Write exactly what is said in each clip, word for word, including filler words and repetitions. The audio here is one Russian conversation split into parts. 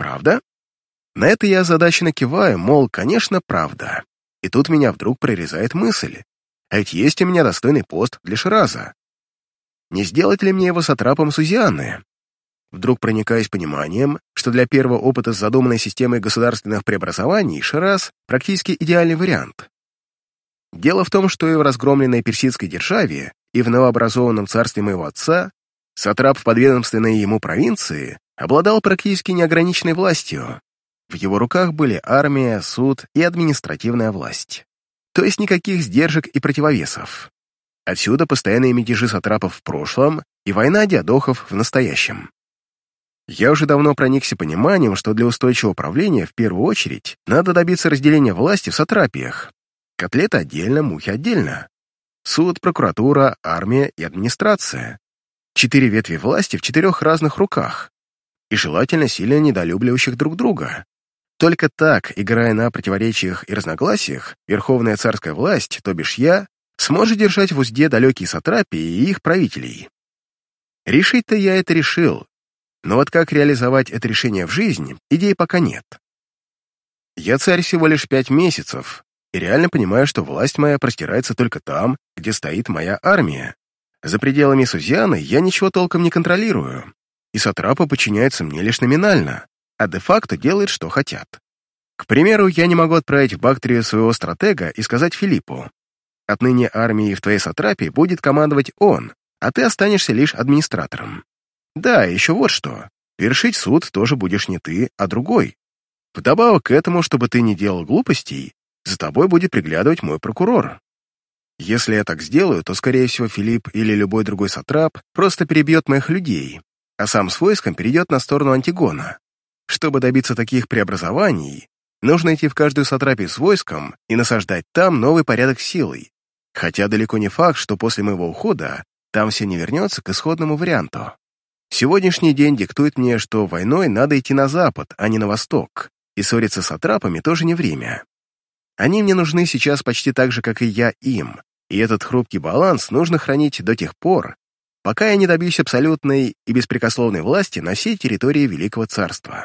правда?» На это я озадаченно киваю, мол, конечно, правда. И тут меня вдруг прорезает мысль. А ведь есть у меня достойный пост для Шираза. Не сделать ли мне его сатрапом Сузианы? Вдруг проникаюсь пониманием, что для первого опыта с задуманной системой государственных преобразований Шираз — практически идеальный вариант. Дело в том, что и в разгромленной персидской державе, и в новообразованном царстве моего отца сатрап в подведомственной ему провинции обладал практически неограниченной властью. В его руках были армия, суд и административная власть. То есть никаких сдержек и противовесов. Отсюда постоянные мятежи сатрапов в прошлом и война диадохов в настоящем. Я уже давно проникся пониманием, что для устойчивого управления в первую очередь надо добиться разделения власти в сатрапиях. Котлеты отдельно, мухи отдельно. Суд, прокуратура, армия и администрация. Четыре ветви власти в четырех разных руках. И желательно сильно недолюбливающих друг друга. Только так, играя на противоречиях и разногласиях, верховная царская власть, то бишь я, сможет держать в узде далекие сатрапии и их правителей. Решить-то я это решил, но вот как реализовать это решение в жизнь, идей пока нет. Я царь всего лишь пять месяцев, и реально понимаю, что власть моя простирается только там, где стоит моя армия. За пределами Сузианы я ничего толком не контролирую, и сатрапы подчиняются мне лишь номинально, а де-факто делают, что хотят. К примеру, я не могу отправить в Бактрию своего стратега и сказать Филиппу: «Отныне армией в твоей сатрапии будет командовать он, а ты останешься лишь администратором». Да, еще вот что. Вершить суд тоже будешь не ты, а другой. Вдобавок к этому, чтобы ты не делал глупостей, за тобой будет приглядывать мой прокурор. Если я так сделаю, то, скорее всего, Филипп или любой другой сатрап просто перебьет моих людей, а сам с войском перейдет на сторону Антигона. Чтобы добиться таких преобразований, нужно идти в каждую сатрапию с войском и насаждать там новый порядок силой, хотя далеко не факт, что после моего ухода там все не вернется к исходному варианту. Сегодняшний день диктует мне, что войной надо идти на запад, а не на восток, и ссориться с сатрапами тоже не время. Они мне нужны сейчас почти так же, как и я им, и этот хрупкий баланс нужно хранить до тех пор, пока я не добьюсь абсолютной и беспрекословной власти на всей территории Великого Царства.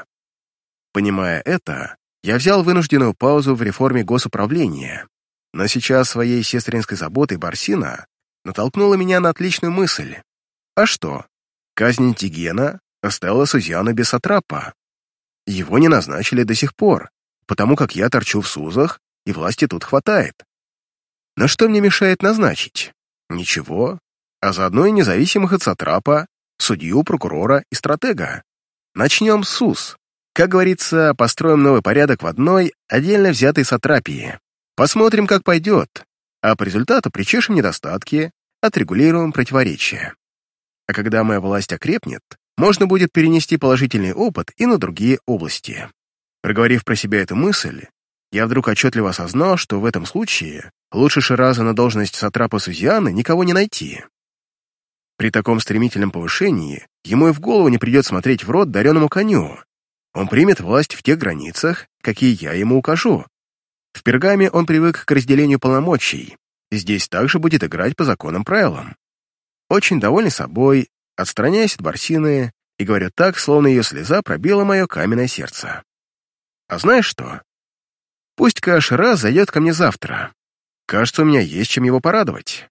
Понимая это, я взял вынужденную паузу в реформе госуправления, но сейчас своей сестринской заботой Барсина натолкнула меня на отличную мысль. А что? Казнь Антигена оставила Сузиану без сатрапа. Его не назначили до сих пор, потому как я торчу в Сузах, и власти тут хватает. Но что мне мешает назначить? Ничего, а заодно и независимых от сатрапа, судью, прокурора и стратега. Начнем с Суз. Как говорится, построим новый порядок в одной, отдельно взятой сатрапии. Посмотрим, как пойдет, а по результату причешем недостатки, отрегулируем противоречия. А когда моя власть окрепнет, можно будет перенести положительный опыт и на другие области. Проговорив про себя эту мысль, я вдруг отчетливо осознал, что в этом случае лучше Шираза на должность сатрапа Сузианы никого не найти. При таком стремительном повышении ему и в голову не придет смотреть в рот дареному коню. Он примет власть в тех границах, какие я ему укажу. В Пергаме он привык к разделению полномочий, здесь также будет играть по законным правилам. Очень довольный собой, отстраняясь от Барсины и говорю так, словно ее слеза пробила мое каменное сердце. А знаешь что? Пусть-ка Шираз зайдет ко мне завтра. Кажется, у меня есть чем его порадовать.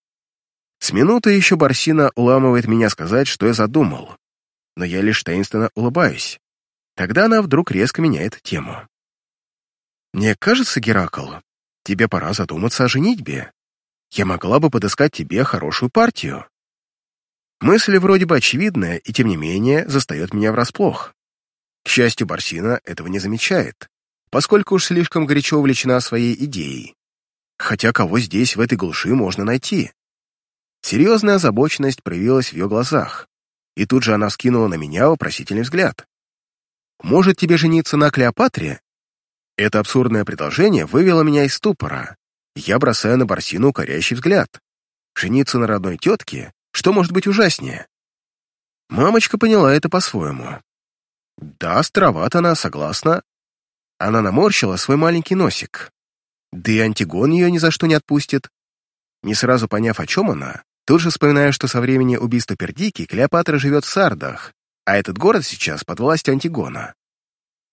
С минуты еще Барсина уламывает меня сказать, что я задумал, но я лишь таинственно улыбаюсь. Тогда она вдруг резко меняет тему. «Мне кажется, Геракл, тебе пора задуматься о женитьбе. Я могла бы подыскать тебе хорошую партию». Мысль вроде бы очевидная, и тем не менее застает меня врасплох. К счастью, Барсина этого не замечает, поскольку уж слишком горячо увлечена своей идеей. Хотя кого здесь, в этой глуши, можно найти? Серьезная озабоченность проявилась в ее глазах, и тут же она вскинула на меня вопросительный взгляд. «Может тебе жениться на Клеопатре?» Это абсурдное предложение вывело меня из ступора. Я бросаю на Барсину укоряющий взгляд. Жениться на родной тетке? Что может быть ужаснее? Мамочка поняла это по-своему. Да, старовата она, согласна. Она наморщила свой маленький носик. Да и Антигон ее ни за что не отпустит. Не сразу поняв, о чем она, тут же вспоминаю, что со времени убийства Пердики Клеопатра живет в Сардах, а этот город сейчас под властью Антигона.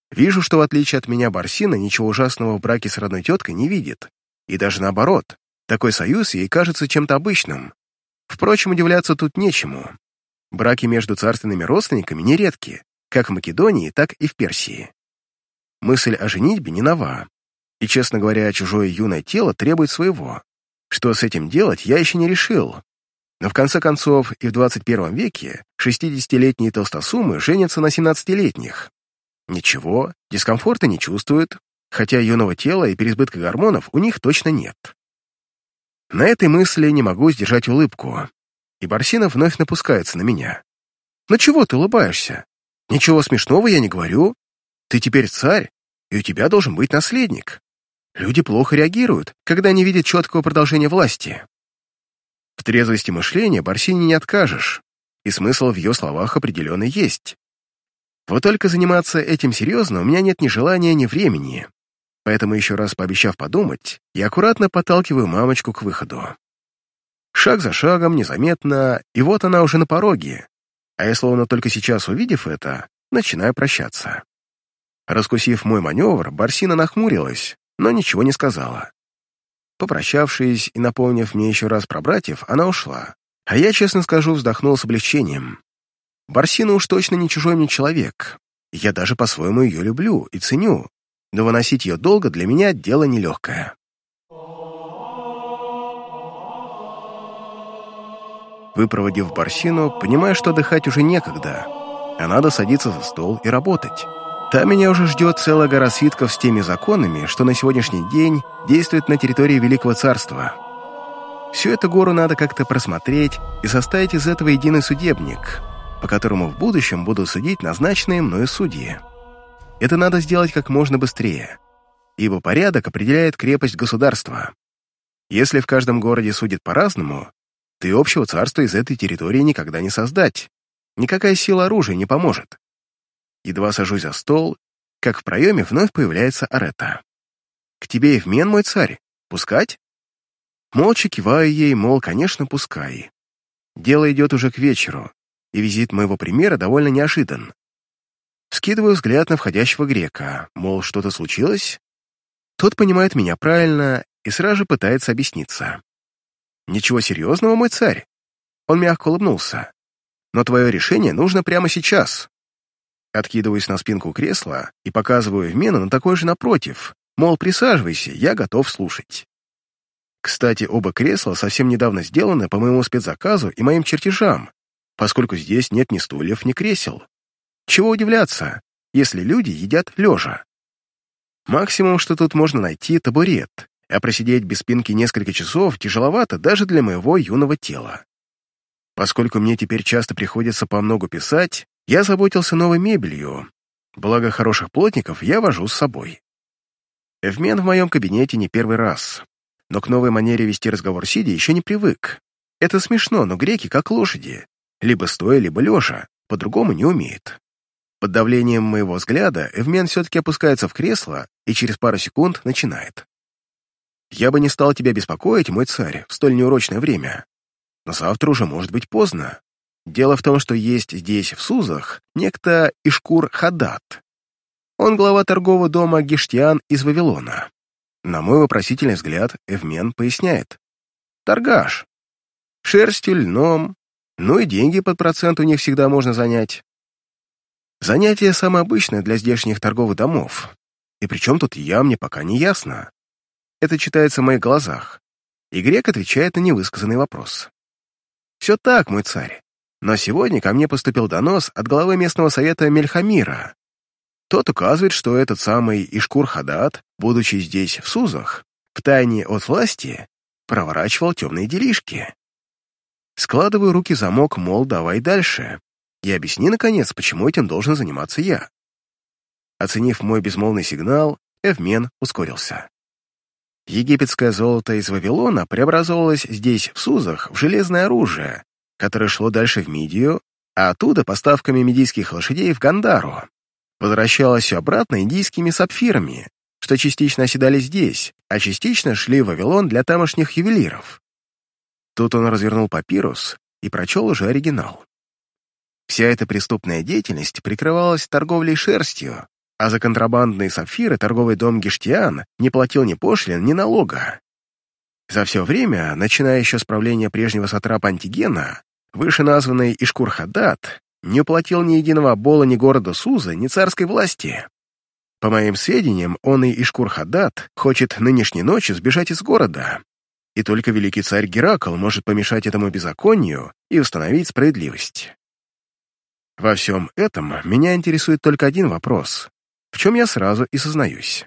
Вижу, что в отличие от меня Барсина ничего ужасного в браке с родной теткой не видит. И даже наоборот, такой союз ей кажется чем-то обычным. Впрочем, удивляться тут нечему. Браки между царственными родственниками нередки, как в Македонии, так и в Персии. Мысль о женитьбе не нова, и, честно говоря, чужое юное тело требует своего. Что с этим делать, я еще не решил. Но в конце концов и в двадцать первом веке шестидесятилетние толстосумы женятся на семнадцатилетних. Ничего, дискомфорта не чувствуют, хотя юного тела и переизбытка гормонов у них точно нет. На этой мысли не могу сдержать улыбку, и Барсина вновь напускается на меня. «Ну чего ты улыбаешься? Ничего смешного я не говорю. Ты теперь царь, и у тебя должен быть наследник. Люди плохо реагируют, когда не видят четкого продолжения власти». В трезвости мышления Барсине не откажешь, и смысл в ее словах определенно есть. Вот только заниматься этим серьезно у меня нет ни желания, ни времени, поэтому, еще раз пообещав подумать, я аккуратно подталкиваю мамочку к выходу. Шаг за шагом, незаметно, и вот она уже на пороге, а я, словно только сейчас увидев это, начинаю прощаться. Раскусив мой маневр, Барсина нахмурилась, но ничего не сказала. Попрощавшись и напомнив мне еще раз про братьев, она ушла, а я, честно скажу, вздохнул с облегчением. Барсина уж точно не чужой мне человек, я даже по-своему ее люблю и ценю, но выносить ее долго для меня дело нелегкое. Выпроводив Барсину, понимаю, что отдыхать уже некогда, а надо садиться за стол и работать. Там меня уже ждет целая гора свитков с теми законами, что на сегодняшний день действуют на территории Великого Царства. Всю эту гору надо как-то просмотреть и составить из этого единый судебник, по которому в будущем будут судить назначенные мною судьи. Это надо сделать как можно быстрее, ибо порядок определяет крепость государства. Если в каждом городе судят по-разному, то и общего царства из этой территории никогда не создать. Никакая сила оружия не поможет. Едва сажусь за стол, как в проеме вновь появляется Арета. «К тебе, Евмен, мой царь. Пускать?» Молча киваю ей, мол, конечно, пускай. Дело идет уже к вечеру, и визит моего примера довольно неожидан. Вскидываю взгляд на входящего грека, мол, что-то случилось? Тот понимает меня правильно и сразу же пытается объясниться. «Ничего серьезного, мой царь?» Он мягко улыбнулся. «Но твое решение нужно прямо сейчас». Откидываюсь на спинку кресла и показываю Евмену на такой же напротив, мол, присаживайся, я готов слушать. Кстати, оба кресла совсем недавно сделаны по моему спецзаказу и моим чертежам, поскольку здесь нет ни стульев, ни кресел. Чего удивляться, если люди едят лежа? Максимум, что тут можно найти, табурет, а просидеть без спинки несколько часов тяжеловато даже для моего юного тела. Поскольку мне теперь часто приходится по многу писать, я заботился новой мебелью, благо хороших плотников я вожу с собой. Евмен в моем кабинете не первый раз, но к новой манере вести разговор сидя еще не привык. Это смешно, но греки как лошади, либо стоя, либо лежа, по-другому не умеют. Под давлением моего взгляда Евмен все-таки опускается в кресло и через пару секунд начинает. «Я бы не стал тебя беспокоить, мой царь, в столь неурочное время, но завтра уже может быть поздно. Дело в том, что есть здесь, в Сузах, некто Ишкур-Хадат. Он глава торгового дома Гиштиан из Вавилона». На мой вопросительный взгляд Евмен поясняет. «Торгаш. Шерстью, льном, ну и деньги под процент у них всегда можно занять. Занятие самое обычное для здешних торговых домов. И причем тут я, мне пока не ясно. Это читается в моих глазах. И грек отвечает на невысказанный вопрос. Все так, мой царь. Но сегодня ко мне поступил донос от главы местного совета Мельхамира. Тот указывает, что этот самый Ишкур-Хадат, будучи здесь, в Сузах, втайне от власти, проворачивал темные делишки. Складываю руки в замок, мол, давай дальше. И объясни, наконец, почему этим должен заниматься я. Оценив мой безмолвный сигнал, Евмен ускорился. Египетское золото из Вавилона преобразовалось здесь, в Сузах, в железное оружие, которое шло дальше в Мидию, а оттуда поставками мидийских лошадей в Гандару. Возвращалось все обратно индийскими сапфирами, что частично оседали здесь, а частично шли в Вавилон для тамошних ювелиров. Тут он развернул папирус и прочел уже оригинал. Вся эта преступная деятельность прикрывалась торговлей шерстью, а за контрабандные сапфиры торговый дом Гиштиан не платил ни пошлин, ни налога. За все время, начиная еще с правления прежнего сатрапа Антигена, вышеназванный Ишкур-Хадад не уплатил ни единого обола ни города Сузы, ни царской власти. По моим сведениям, он и Ишкур-Хадад хочет нынешней ночью сбежать из города, и только великий царь Геракл может помешать этому беззаконию и установить справедливость. Во всем этом меня интересует только один вопрос, в чем я сразу и сознаюсь.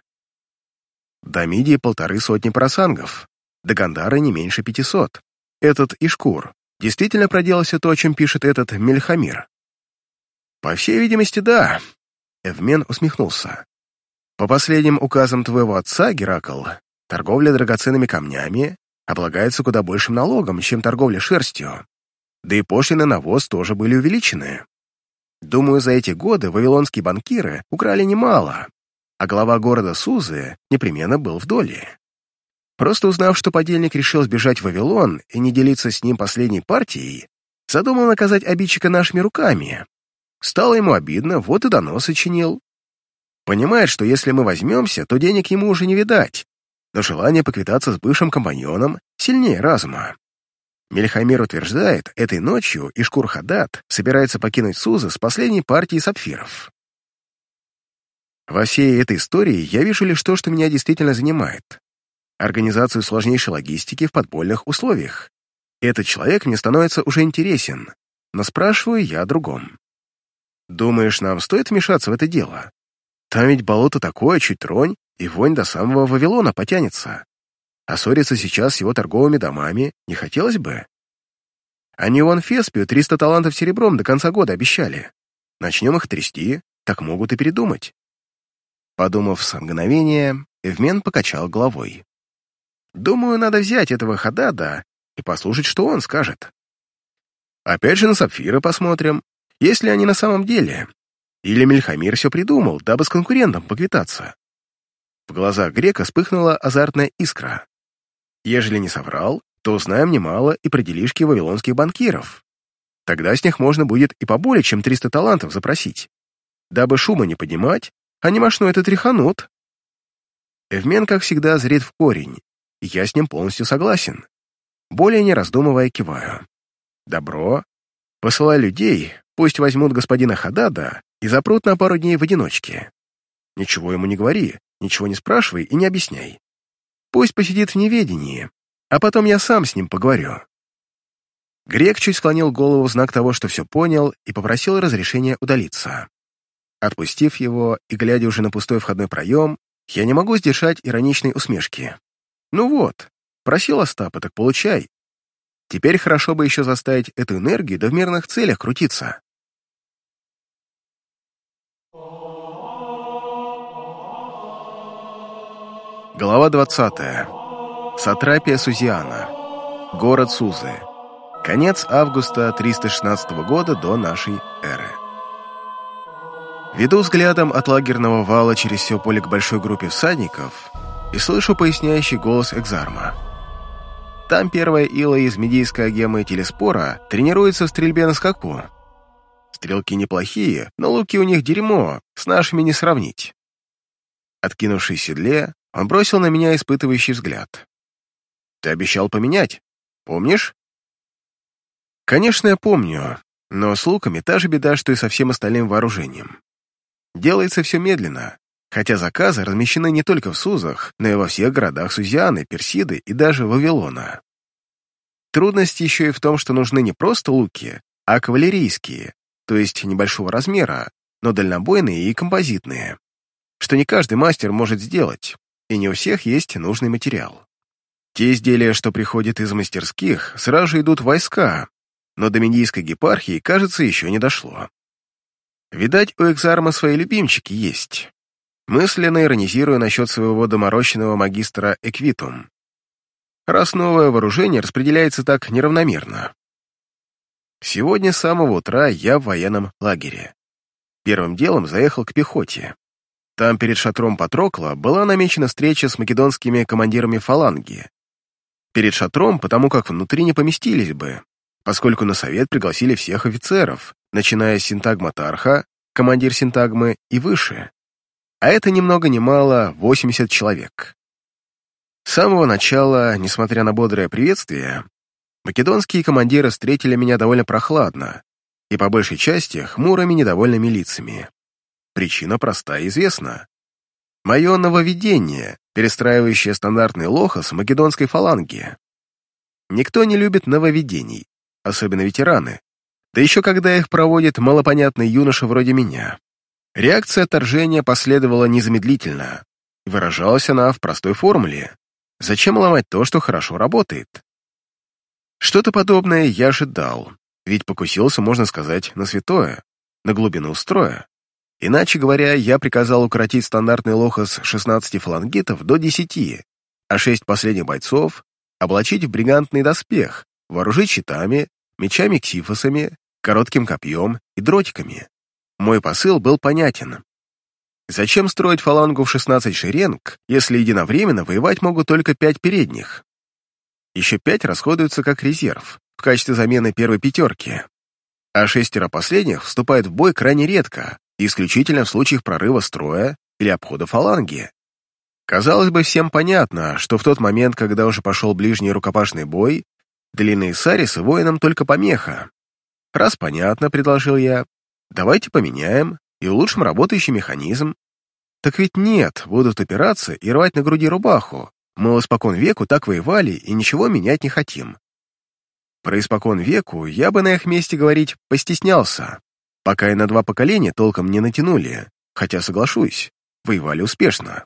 До Мидии полторы сотни просангов, до Гандара не меньше пятисот. Этот Ишкур действительно проделал все то, о чем пишет этот Мельхамир? По всей видимости, да. Эвмен усмехнулся. По последним указам твоего отца, Геракл, торговля драгоценными камнями облагается куда большим налогом, чем торговля шерстью. Да и пошлины на ввоз тоже были увеличены. Думаю, за эти годы вавилонские банкиры украли немало, а глава города Сузы непременно был в доле. Просто узнав, что подельник решил сбежать в Вавилон и не делиться с ним последней партией, задумал наказать обидчика нашими руками. Стало ему обидно, вот и донос сочинил. Понимает, что если мы возьмемся, то денег ему уже не видать, но желание поквитаться с бывшим компаньоном сильнее разума. Мельхамир утверждает, этой ночью Ишкур-Хадад собирается покинуть Сузы с последней партией сапфиров. Во всей этой истории я вижу лишь то, что меня действительно занимает. Организацию сложнейшей логистики в подпольных условиях. Этот человек мне становится уже интересен, но спрашиваю я о другом. Думаешь, нам стоит вмешаться в это дело? Там ведь болото такое, чуть тронь, и вонь до самого Вавилона потянется. А ссориться сейчас с его торговыми домами не хотелось бы. Они вон Феспию триста талантов серебром до конца года обещали. Начнем их трясти, так могут и передумать. Подумав с мгновения, Эвмен покачал головой. Думаю, надо взять этого Хадада и послушать, что он скажет. Опять же на сапфиры посмотрим, есть ли они на самом деле. Или Мельхамир все придумал, дабы с конкурентом поквитаться. В глазах грека вспыхнула азартная искра. Ежели не соврал, то узнаем немало и про делишки вавилонских банкиров. Тогда с них можно будет и поболее, чем триста талантов запросить. Дабы шума не поднимать, они мошну это тряханут. Эвмен, как всегда, зрит в корень, и я с ним полностью согласен. Более не раздумывая, киваю. Добро. Посылай людей, пусть возьмут господина Хадада и запрут на пару дней в одиночке. Ничего ему не говори, ничего не спрашивай и не объясняй. Пусть посидит в неведении, а потом я сам с ним поговорю. Грек чуть склонил голову в знак того, что все понял, и попросил разрешения удалиться. Отпустив его и глядя уже на пустой входной проем, я не могу сдержать ироничной усмешки. Ну вот, просил Остапа, так получай. Теперь хорошо бы еще заставить эту энергию да в мирных целях крутиться. Глава двадцатая. Сатрапия Сузиана. Город Сузы. Конец августа триста шестнадцатого года до нашей эры. Веду взглядом от лагерного вала через все поле к большой группе всадников и слышу поясняющий голос Экзарма. Там первая ила из медийской агемы Телеспора тренируется в стрельбе на скаку. Стрелки неплохие, но луки у них дерьмо, с нашими не сравнить. Откинувшись в седле, он бросил на меня испытывающий взгляд. «Ты обещал поменять, помнишь?» «Конечно, я помню, но с луками та же беда, что и со всем остальным вооружением. Делается все медленно, хотя заказы размещены не только в Сузах, но и во всех городах Сузианы, Персиды и даже Вавилона. Трудность еще и в том, что нужны не просто луки, а кавалерийские, то есть небольшого размера, но дальнобойные и композитные, что не каждый мастер может сделать, и не у всех есть нужный материал. Те изделия, что приходят из мастерских, сразу же идут в войска, но до Медийской епархии, кажется, еще не дошло. Видать, у Экзарма свои любимчики есть. Мысленно иронизирую насчет своего доморощенного магистра Эквитум. Раз новое вооружение распределяется так неравномерно. Сегодня с самого утра я в военном лагере. Первым делом заехал к пехоте. Там перед шатром Патрокла была намечена встреча с македонскими командирами фаланги. Перед шатром, потому как внутри не поместились бы, поскольку на совет пригласили всех офицеров, начиная с синтагма Тарха, командир синтагмы, и выше. а это ни много ни мало восемьдесят человек. С самого начала, несмотря на бодрое приветствие, македонские командиры встретили меня довольно прохладно и по большей части хмурыми недовольными лицами. Причина проста и известна. Мое нововведение, перестраивающее стандартный лохос македонской фаланги. Никто не любит нововведений, особенно ветераны, да еще когда их проводит малопонятный юноша вроде меня. Реакция отторжения последовала незамедлительно, и выражалась она в простой формуле: зачем ломать то, что хорошо работает? Что-то подобное я ожидал, ведь покусился, можно сказать, на святое, на глубину строя. Иначе говоря, я приказал укоротить стандартный лохос шестнадцати фалангитов до десяти, а шесть последних бойцов облачить в бригантный доспех, вооружить щитами, мечами-ксифосами, коротким копьем и дротиками. Мой посыл был понятен. Зачем строить фалангу в шестнадцать шеренг, если единовременно воевать могут только пять передних? Еще пять расходуются как резерв, в качестве замены первой пятерки, а шестеро последних вступают в бой крайне редко, исключительно в случаях прорыва строя или обхода фаланги. Казалось бы, всем понятно, что в тот момент, когда уже пошел ближний рукопашный бой, длинные сарисы воинам только помеха. Раз понятно, предложил я, давайте поменяем и улучшим работающий механизм. Так ведь нет, будут упираться и рвать на груди рубаху, мол, испокон веку так воевали и ничего менять не хотим. Про испокон веку я бы на их месте говорить постеснялся, пока и на два поколения толком не натянули, хотя, соглашусь, воевали успешно.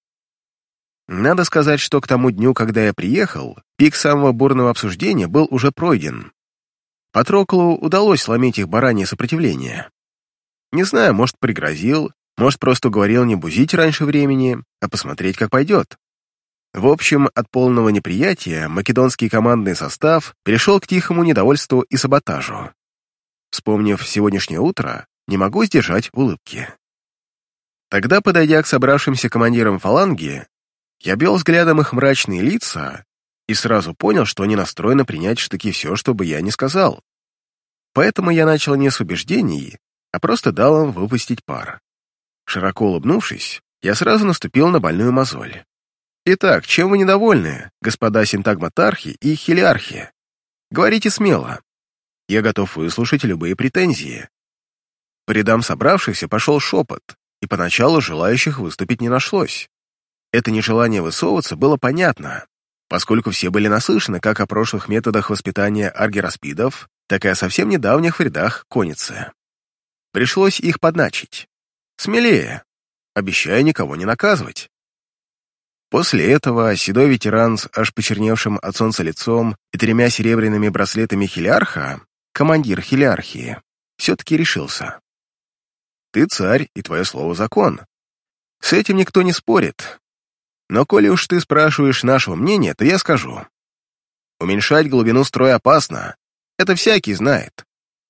Надо сказать, что к тому дню, когда я приехал, пик самого бурного обсуждения был уже пройден. Патроклу удалось сломить их баранье сопротивление. Не знаю, может, пригрозил, может, просто говорил не бузить раньше времени, а посмотреть, как пойдет. В общем, от полного неприятия македонский командный состав перешел к тихому недовольству и саботажу. Вспомнив сегодняшнее утро, не могу сдержать улыбки. Тогда, подойдя к собравшимся командирам фаланги, я бил взглядом их мрачные лица и сразу понял, что они настроены принять штыки все, что бы я ни сказал. Поэтому я начал не с убеждений, а просто дал им выпустить пар. Широко улыбнувшись, я сразу наступил на больную мозоль. Итак, чем вы недовольны, господа синтагматархи и хелиархи? Говорите смело. Я готов выслушать любые претензии. По рядам собравшихся пошел шепот, и поначалу желающих выступить не нашлось. Это нежелание высовываться было понятно, поскольку все были наслышаны как о прошлых методах воспитания аргираспидов, так и о совсем недавних в рядах конницы. Пришлось их подначить. Смелее, обещаю никого не наказывать. После этого седой ветеран с аж почерневшим от солнца лицом и тремя серебряными браслетами хелиарха, командир хелиархии, все-таки решился. Ты царь, и твое слово закон. С этим никто не спорит. Но коли уж ты спрашиваешь нашего мнения, то я скажу. Уменьшать глубину строя опасно. Это всякий знает.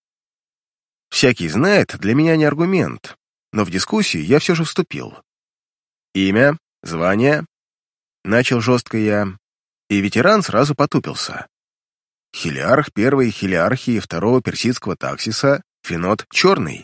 Всякий знает для меня не аргумент, но в дискуссию я все же вступил. Имя, звание. Начал жестко я, и ветеран сразу потупился. Хелиарх первой хелиархии второго персидского таксиса, Фенот Черный.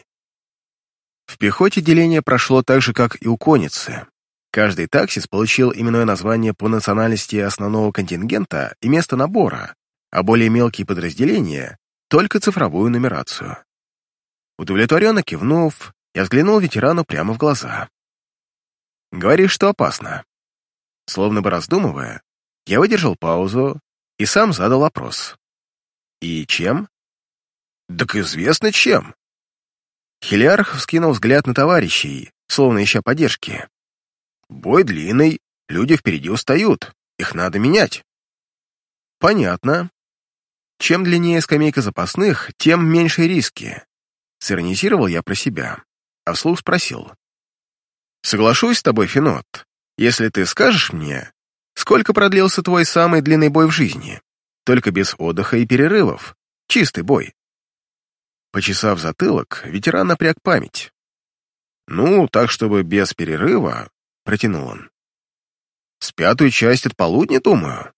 В пехоте деление прошло так же, как и у конницы. Каждый таксис получил именное название по национальности основного контингента и место набора, а более мелкие подразделения — только цифровую нумерацию. Удовлетворенно кивнув, я взглянул ветерану прямо в глаза. «Говоришь, что опасно». Словно бы раздумывая, я выдержал паузу и сам задал вопрос. «И чем?» «Так известно чем». Хелиарх вскинул взгляд на товарищей, словно ища поддержки. «Бой длинный, люди впереди устают, их надо менять». «Понятно. Чем длиннее скамейка запасных, тем меньше риски». Сиронизировал я про себя, а вслух спросил. «Соглашусь с тобой, Фенот, если ты скажешь мне, сколько продлился твой самый длинный бой в жизни, только без отдыха и перерывов, чистый бой». Почесав затылок, ветеран напряг память. «Ну, так, чтобы без перерыва», — протянул он. «С пятую часть от полудня, думаю».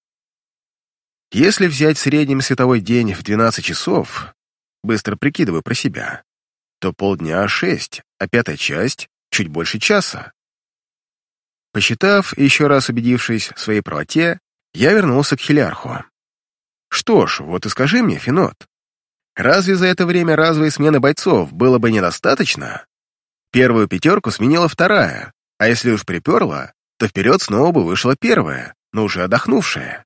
Если взять средний световой день в двенадцать часов, быстро прикидываю про себя, то полдня шесть, а пятая часть — чуть больше часа. Посчитав и еще раз убедившись в своей правоте, я вернулся к Хелиарху. Что ж, вот и скажи мне, Фенот, разве за это время разовой смены бойцов было бы недостаточно? Первую пятерку сменила вторая, а если уж приперла, то вперед снова бы вышла первая, но уже отдохнувшая.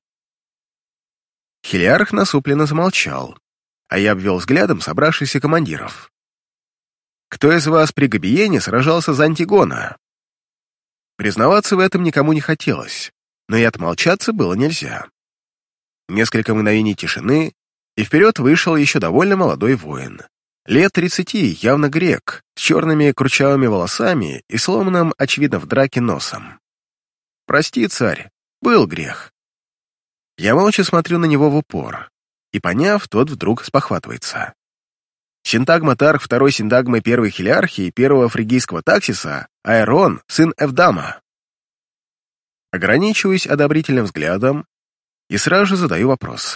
Хелиарх насупленно замолчал, а я обвел взглядом собравшихся командиров. Кто из вас при Габиене сражался за Антигона? Признаваться в этом никому не хотелось, но и отмолчаться было нельзя. Несколько мгновений тишины, и вперед вышел еще довольно молодой воин. Лет тридцати, явно грек, с черными кручавыми волосами и сломанным, очевидно, в драке носом. «Прости, царь, был грех». Я молча смотрю на него в упор, и, поняв, тот вдруг спохватывается. Синтагма Тарх второй синтагмы первой хелиархии первого фригийского таксиса Аэрон, сын Эвдама. Ограничиваюсь одобрительным взглядом и сразу же задаю вопрос.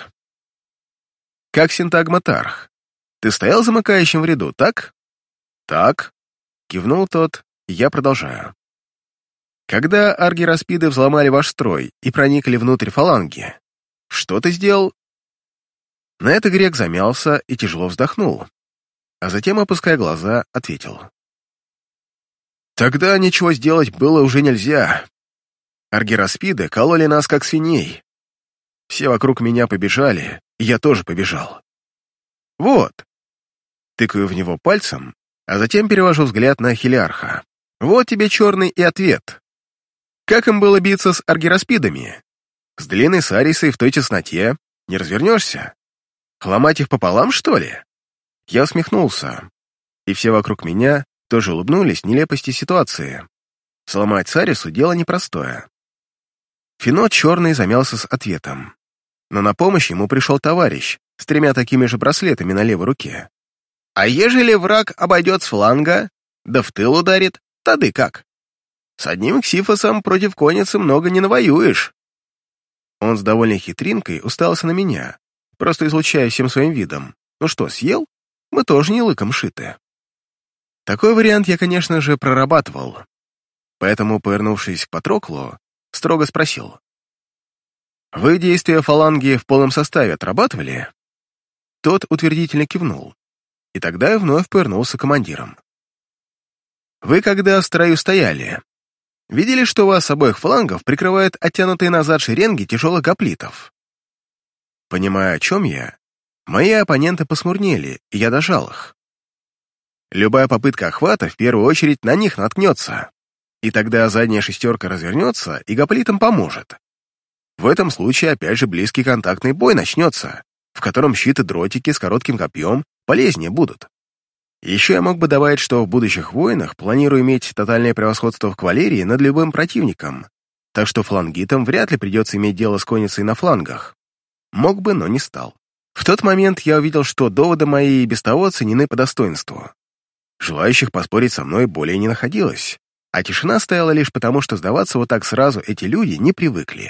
«Как синтагма Тарх? Ты стоял замыкающим в ряду, так?» «Так», — кивнул тот, и я продолжаю. «Когда аргираспиды взломали ваш строй и проникли внутрь фаланги, что ты сделал?» На это грек замялся и тяжело вздохнул, а затем, опуская глаза, ответил. «Тогда ничего сделать было уже нельзя. Аргираспиды кололи нас, как свиней. Все вокруг меня побежали, и я тоже побежал. Вот!» Тыкаю в него пальцем, а затем перевожу взгляд на Хелиарха. «Вот тебе черный и ответ. Как им было биться с аргираспидами? С длинной сарисой в той тесноте не развернешься. Ломать их пополам, что ли?» Я усмехнулся, и все вокруг меня тоже улыбнулись нелепости ситуации. Сломать сарису — дело непростое. Фенот черный замялся с ответом, но на помощь ему пришел товарищ с тремя такими же браслетами на левой руке. «А ежели враг обойдет с фланга, да в тыл ударит, тады как? С одним ксифосом против конницы много не навоюешь». Он с довольной хитринкой уставился на меня, просто излучая всем своим видом. «Ну что, съел? Мы тоже не лыком шиты». Такой вариант я, конечно же, прорабатывал, поэтому, повернувшись к Патроклу, строго спросил. «Вы действия фаланги в полном составе отрабатывали?» Тот утвердительно кивнул, и тогда я вновь повернулся к командирам. «Вы, когда в строю стояли, видели, что вас с обоих флангов прикрывают оттянутые назад шеренги тяжелых гоплитов?» Понимая, о чем я, мои оппоненты посмурнели, и я дожал их. Любая попытка охвата в первую очередь на них наткнется, и тогда задняя шестерка развернется и гоплитам поможет. В этом случае опять же близкий контактный бой начнется, в котором щит и дротики с коротким копьем полезнее будут. Еще я мог бы добавить, что в будущих войнах планирую иметь тотальное превосходство в кавалерии над любым противником, так что флангитам вряд ли придется иметь дело с конницей на флангах. Мог бы, но не стал. В тот момент я увидел, что доводы мои и без того оценены по достоинству. Желающих поспорить со мной более не находилось, а тишина стояла лишь потому, что сдаваться вот так сразу эти люди не привыкли.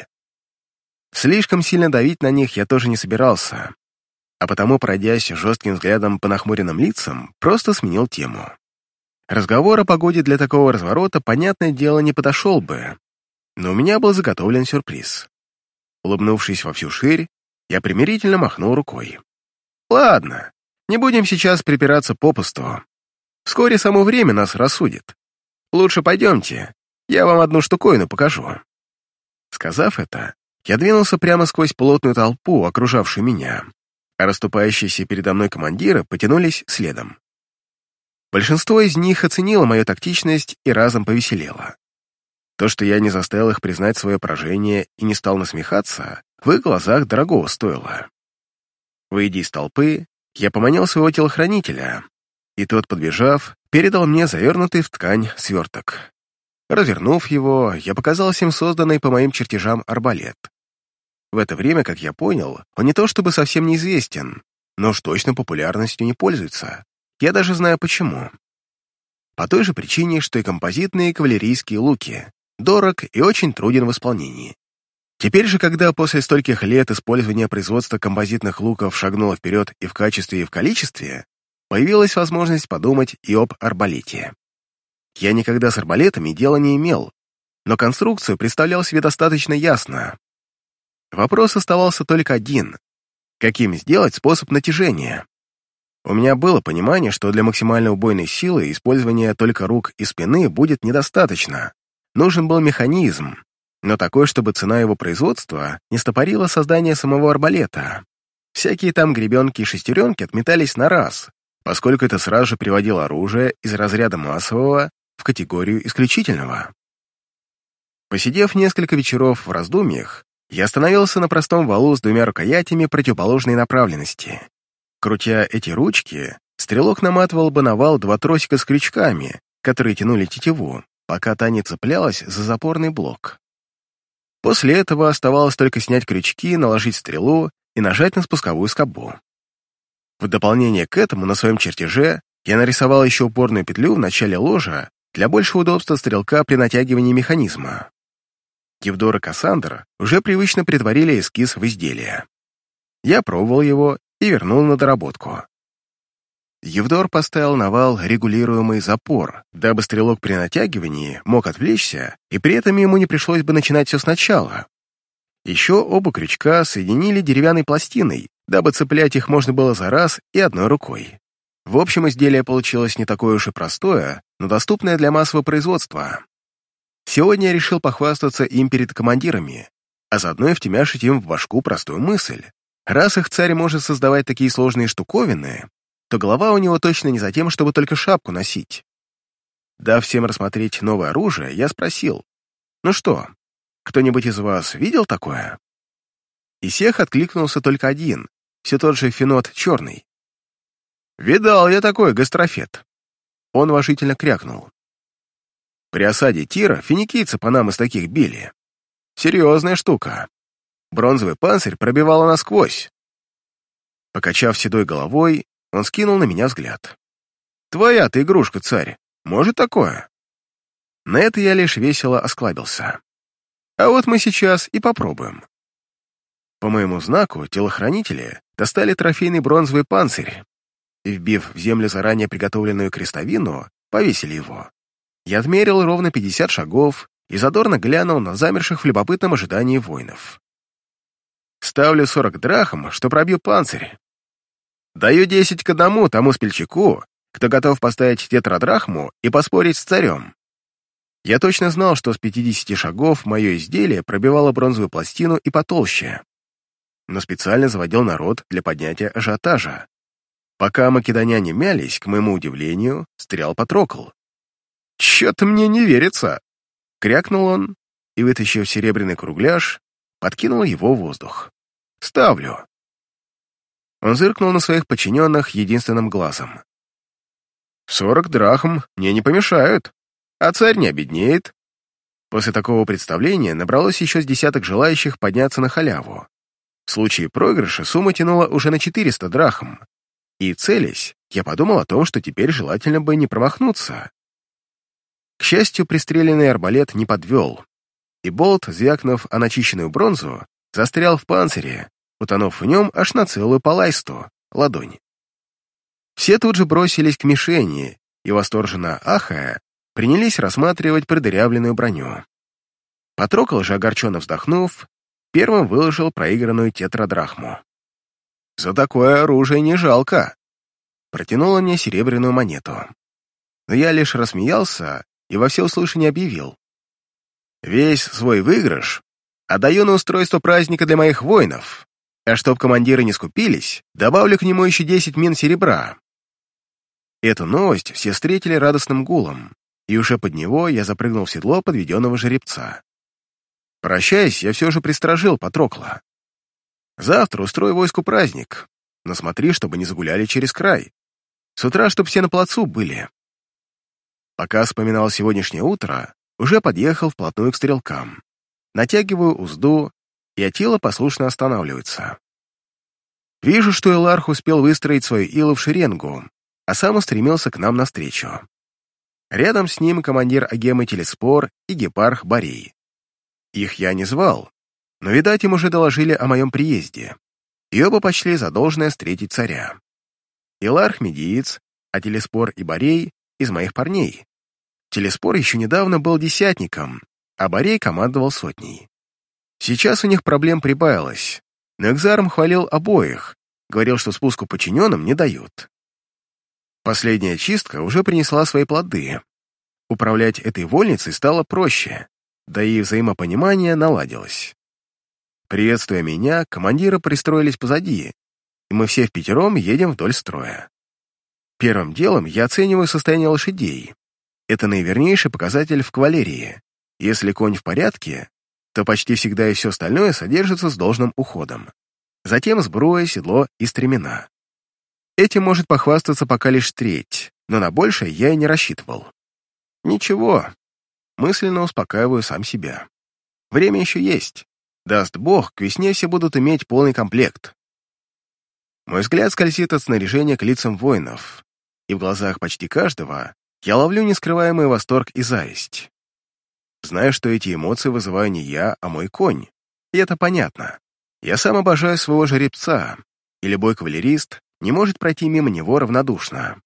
Слишком сильно давить на них я тоже не собирался, а потому, пройдясь жестким взглядом по нахмуренным лицам, просто сменил тему. Разговор о погоде для такого разворота, понятное дело, не подошел бы, но у меня был заготовлен сюрприз. Улыбнувшись во всю ширь, я примирительно махнул рукой. «Ладно, не будем сейчас припираться попусту. Вскоре само время нас рассудит. Лучше пойдемте, я вам одну штуковину покажу». Сказав это, я двинулся прямо сквозь плотную толпу, окружавшую меня, а расступающиеся передо мной командиры потянулись следом. Большинство из них оценило мою тактичность и разом повеселело. То, что я не заставил их признать свое поражение и не стал насмехаться, в их глазах дорогого стоило. Выйдя из толпы, я поманил своего телохранителя, и тот, подбежав, передал мне завернутый в ткань сверток. Развернув его, я показал всем созданный по моим чертежам арбалет. В это время, как я понял, он не то чтобы совсем неизвестен, но уж точно популярностью не пользуется. Я даже знаю почему. По той же причине, что и композитные кавалерийские луки дорог и очень труден в исполнении. Теперь же, когда после стольких лет использования производства композитных луков шагнуло вперед и в качестве, и в количестве, появилась возможность подумать и об арбалете. Я никогда с арбалетами дела не имел, но конструкцию представлял себе достаточно ясно. Вопрос оставался только один — каким сделать способ натяжения? У меня было понимание, что для максимальной убойной силы использования только рук и спины будет недостаточно. Нужен был механизм, но такой, чтобы цена его производства не стопорила создание самого арбалета. Всякие там гребенки и шестеренки отметались на раз, поскольку это сразу же приводило оружие из разряда массового в категорию исключительного. Посидев несколько вечеров в раздумьях, я остановился на простом валу с двумя рукоятями противоположной направленности. Крутя эти ручки, стрелок наматывал бы на вал два тросика с крючками, которые тянули тетиву, пока та не цеплялась за запорный блок. После этого оставалось только снять крючки, наложить стрелу и нажать на спусковую скобу. В дополнение к этому на своем чертеже я нарисовал еще упорную петлю в начале ложа для большего удобства стрелка при натягивании механизма. Евдор и Кассандр уже привычно притворили эскиз в изделие. Я пробовал его и вернул на доработку. Евдор поставил на вал регулируемый запор, дабы стрелок при натягивании мог отвлечься, и при этом ему не пришлось бы начинать все сначала. Еще оба крючка соединили деревянной пластиной, дабы цеплять их можно было за раз и одной рукой. В общем, изделие получилось не такое уж и простое, но доступное для массового производства. Сегодня я решил похвастаться им перед командирами, а заодно и втемяшить им в башку простую мысль. Раз их царь может создавать такие сложные штуковины, то голова у него точно не за тем, чтобы только шапку носить. Дав всем рассмотреть новое оружие, я спросил: «Ну что, кто-нибудь из вас видел такое?» Из всех откликнулся только один, все тот же Фенот Черный. «Видал я такой гастрофет!» Он уважительно крякнул. «При осаде Тира финикийцы по нам из таких били. Серьезная штука. Бронзовый панцирь пробивало насквозь». Покачав седой головой, он скинул на меня взгляд. «Твоя-то игрушка, царь, может такое?» На это я лишь весело осклабился. «А вот мы сейчас и попробуем». По моему знаку телохранители достали трофейный бронзовый панцирь и, вбив в землю заранее приготовленную крестовину, повесили его. Я отмерил ровно пятьдесят шагов и задорно глянул на замерших в любопытном ожидании воинов. «Ставлю сорок драхм, что пробью панцирь. Даю десять к одному тому спельчаку, кто готов поставить тетрадрахму и поспорить с царем». Я точно знал, что с пятидесяти шагов мое изделие пробивало бронзовую пластину и потолще, но специально заводил народ для поднятия ажиотажа. Пока македоняне мялись, к моему удивлению, стрял Патрокл. «Чё-то мне не верится!» — крякнул он и, вытащив серебряный кругляш, подкинул его в воздух. «Ставлю!» Он зыркнул на своих подчиненных единственным глазом. «Сорок драхм мне не помешают, а царь не обеднеет». После такого представления набралось еще с десяток желающих подняться на халяву. В случае проигрыша сумма тянула уже на четыреста драхм. И, целясь, я подумал о том, что теперь желательно бы не промахнуться. К счастью, пристреленный арбалет не подвел, и болт, звякнув о начищенную бронзу, застрял в панцире, утонув в нем аж на целую палайсту, ладонь. Все тут же бросились к мишени и, восторженно ахая, принялись рассматривать продырявленную броню. Патрокл же, огорченно вздохнув, первым выложил проигранную тетрадрахму. «За такое оружие не жалко!» Протянула мне серебряную монету. Но я лишь рассмеялся и во всеуслышание объявил: «Весь свой выигрыш отдаю на устройство праздника для моих воинов, а чтоб командиры не скупились, добавлю к нему еще десять мин серебра». Эту новость все встретили радостным гулом, и уже под него я запрыгнул в седло подведенного жеребца. Прощаясь, я все же пристражил Патрокла. «Завтра устрою войску праздник, но смотри, чтобы не загуляли через край. С утра, чтоб все на плацу были». Пока вспоминал сегодняшнее утро, уже подъехал вплотную к стрелкам. Натягиваю узду, и Атила послушно останавливается. Вижу, что Эларх успел выстроить свою илу в шеренгу, а сам устремился к нам навстречу. Рядом с ним командир агемы Телеспор и гепарх Борей. Их я не звал, но, видать, им уже доложили о моем приезде, и оба почли за должное встретить царя. Эларх — медиец, а Телеспор и Борей — из моих парней. Телеспор еще недавно был десятником, а Борей командовал сотней. Сейчас у них проблем прибавилось, но Экзарм хвалил обоих, говорил, что спуску подчиненным не дают. Последняя чистка уже принесла свои плоды. Управлять этой вольницей стало проще, да и взаимопонимание наладилось. Приветствуя меня, командиры пристроились позади, и мы все впятером едем вдоль строя. Первым делом я оцениваю состояние лошадей. Это наивернейший показатель в кавалерии. Если конь в порядке, то почти всегда и все остальное содержится с должным уходом. Затем сбруя, седло и стремена. Этим может похвастаться пока лишь треть, но на большее я и не рассчитывал. Ничего, мысленно успокаиваю сам себя. Время еще есть. Даст Бог, к весне все будут иметь полный комплект. Мой взгляд скользит от снаряжения к лицам воинов, и в глазах почти каждого я ловлю нескрываемый восторг и зависть. Знаю, что эти эмоции вызываю не я, а мой конь, и это понятно. Я сам обожаю своего жеребца, и любой кавалерист не может пройти мимо него равнодушно.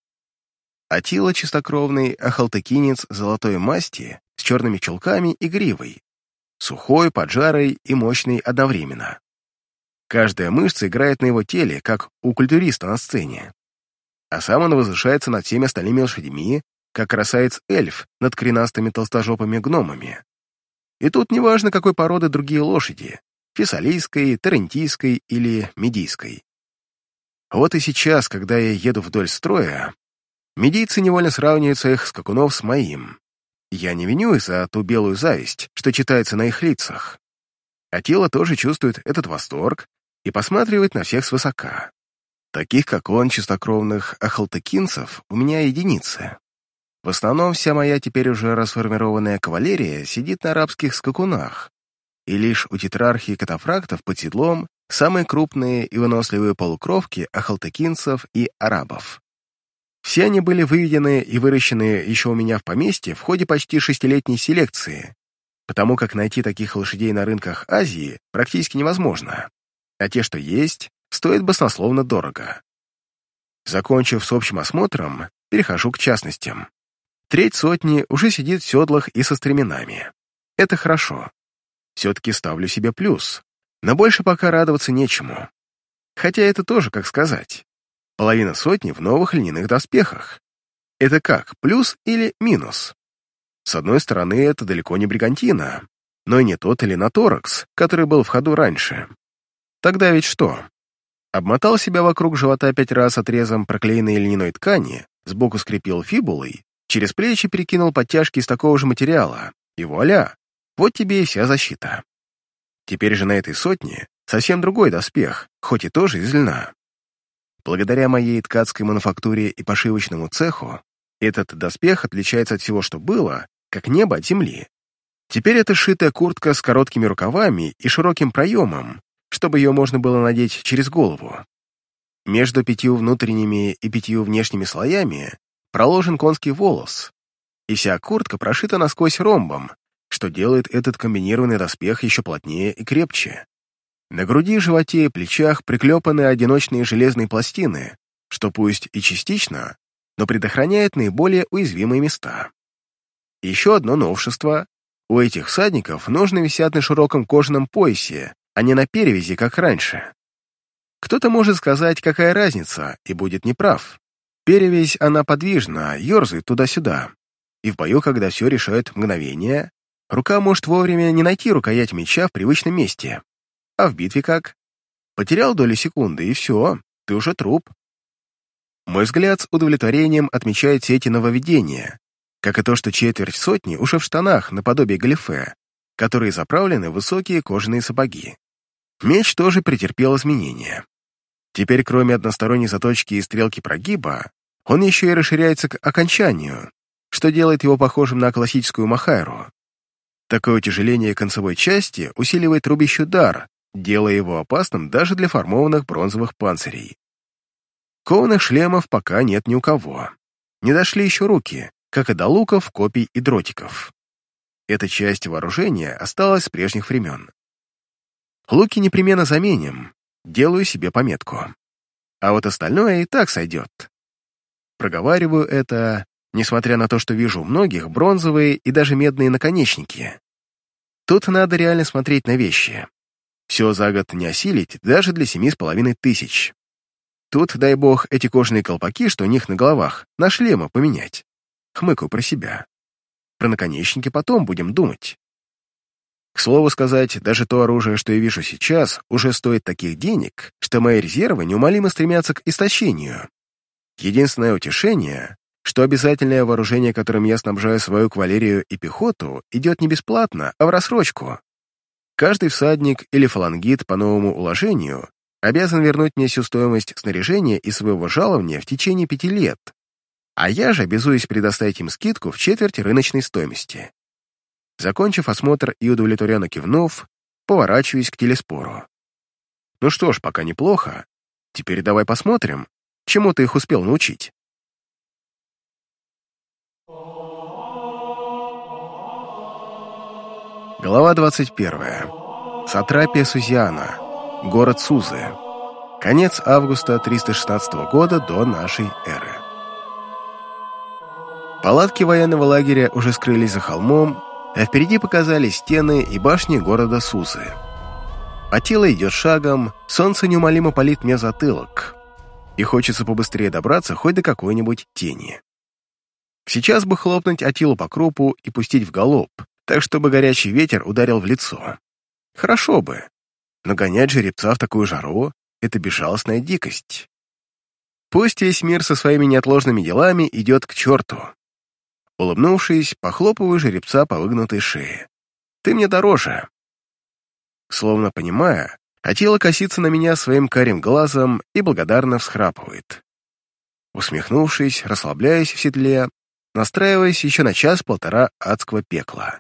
Атила чистокровный ахалтыкинец золотой масти с черными чулками и гривой, сухой, поджарый и мощный одновременно. Каждая мышца играет на его теле, как у культуриста на сцене. А сам он возвышается над всеми остальными лошадьми, как красавец-эльф над коренастыми толстожопыми гномами. И тут неважно, какой породы другие лошади — фессалийской, тарентийской или медийской. Вот и сейчас, когда я еду вдоль строя, медийцы невольно сравнивают своих скакунов с моим. Я не виню их за ту белую зависть, что читается на их лицах. А тело тоже чувствует этот восторг и посматривает на всех свысока. Таких, как он, чистокровных ахалтыкинцев, у меня единицы. В основном вся моя теперь уже расформированная кавалерия сидит на арабских скакунах, и лишь у тетрархии катафрактов под седлом самые крупные и выносливые полукровки ахалтыкинцев и арабов. Все они были выведены и выращены еще у меня в поместье в ходе почти шестилетней селекции, потому как найти таких лошадей на рынках Азии практически невозможно, а те, что есть, стоят баснословно дорого. Закончив с общим осмотром, перехожу к частностям. Треть сотни уже сидит в седлах и со стременами. Это хорошо. Все-таки ставлю себе плюс, но больше пока радоваться нечему. Хотя это тоже, как сказать. Половина сотни в новых льняных доспехах. Это как, плюс или минус? С одной стороны, это далеко не бригантина, но и не тот элиноторакс, который был в ходу раньше. Тогда ведь что? Обмотал себя вокруг живота пять раз отрезом проклеенной льняной ткани, сбоку скрепил фибулой, через плечи перекинул подтяжки из такого же материала, и вуаля, вот тебе и вся защита. Теперь же на этой сотне совсем другой доспех, хоть и тоже из льна. Благодаря моей ткацкой мануфактуре и пошивочному цеху, этот доспех отличается от всего, что было, как небо от земли. Теперь это сшитая куртка с короткими рукавами и широким проемом, чтобы ее можно было надеть через голову. Между пятью внутренними и пятью внешними слоями проложен конский волос, и вся куртка прошита насквозь ромбом, что делает этот комбинированный доспех еще плотнее и крепче. На груди, животе и плечах приклепаны одиночные железные пластины, что пусть и частично, но предохраняет наиболее уязвимые места. Еще одно новшество. У этих всадников ножны висят на широком кожаном поясе, а не на перевязи, как раньше. Кто-то может сказать, какая разница, и будет неправ. Перевязь, она подвижна, ерзает туда-сюда. И в бою, когда все решает мгновение, рука может вовремя не найти рукоять меча в привычном месте. А в битве как? Потерял долю секунды, и все, ты уже труп. Мой взгляд с удовлетворением отмечает все эти нововведения, как и то, что четверть сотни уже в штанах наподобие галифе, которые заправлены в высокие кожаные сапоги. Меч тоже претерпел изменения. Теперь, кроме односторонней заточки и стрелки прогиба, он еще и расширяется к окончанию, что делает его похожим на классическую махайру. Такое утяжеление концевой части усиливает рубящий удар, делая его опасным даже для формованных бронзовых панцирей. Кованых шлемов пока нет ни у кого. Не дошли еще руки, как и до луков, копий и дротиков. Эта часть вооружения осталась с прежних времен. Луки непременно заменим, делаю себе пометку. А вот остальное и так сойдет. Проговариваю это, несмотря на то, что вижу у многих бронзовые и даже медные наконечники. Тут надо реально смотреть на вещи. Все за год не осилить даже для семи с половиной тысяч. Тут, дай бог, эти кожаные колпаки, что у них на головах, на шлемы поменять. Хмыкаю про себя. Про наконечники потом будем думать. К слову сказать, даже то оружие, что я вижу сейчас, уже стоит таких денег, что мои резервы неумолимо стремятся к истощению. Единственное утешение, что обязательное вооружение, которым я снабжаю свою кавалерию и пехоту, идет не бесплатно, а в рассрочку. Каждый всадник или фалангит по новому уложению обязан вернуть мне всю стоимость снаряжения и своего жалования в течение пяти лет, а я же обязуюсь предоставить им скидку в четверть рыночной стоимости. Закончив осмотр и удовлетворенно кивнув, поворачиваюсь к телеспору. Ну что ж, пока неплохо. Теперь давай посмотрим, чему ты их успел научить. Глава двадцать первая. Сатрапия Сузиана. Город Сузы. Конец августа триста шестнадцатого года до нашей эры. Палатки военного лагеря уже скрылись за холмом, а впереди показались стены и башни города Сузы. Атила идет шагом, солнце неумолимо палит мне затылок, и хочется побыстрее добраться хоть до какой-нибудь тени. Сейчас бы хлопнуть Атилу по крупу и пустить в галоп, так чтобы горячий ветер ударил в лицо. Хорошо бы, но гонять жеребца в такую жару — это безжалостная дикость. Пусть весь мир со своими неотложными делами идет к черту. Улыбнувшись, похлопываю жеребца по выгнутой шее. «Ты мне дороже». Словно понимая, Атила косится на меня своим карим глазом и благодарно всхрапывает. Усмехнувшись, расслабляюсь в седле, настраиваясь еще на час-полтора адского пекла.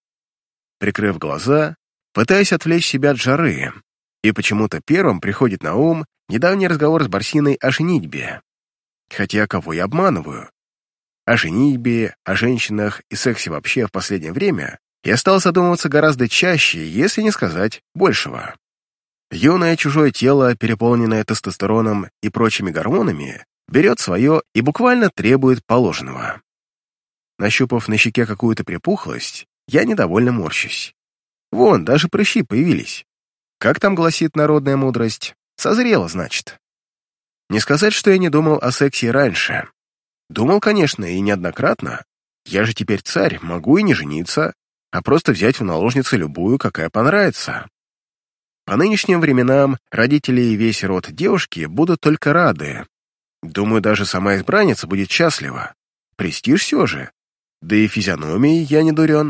Прикрыв глаза, пытаюсь отвлечь себя от жары, и почему-то первым приходит на ум недавний разговор с Барсиной о женитьбе. Хотя кого я обманываю? О женитьбе, о женщинах и сексе вообще в последнее время я стал задумываться гораздо чаще, если не сказать большего. Юное чужое тело, переполненное тестостероном и прочими гормонами, берет свое и буквально требует положенного. Нащупав на щеке какую-то припухлость, я недовольно морщусь. Вон, даже прыщи появились. Как там гласит народная мудрость? Созрело, значит. Не сказать, что я не думал о сексе раньше. Думал, конечно, и неоднократно. Я же теперь царь, могу и не жениться, а просто взять в наложницы любую, какая понравится. По нынешним временам родители и весь род девушки будут только рады. Думаю, даже сама избранница будет счастлива. Престиж все же. Да и физиономией я не дурен.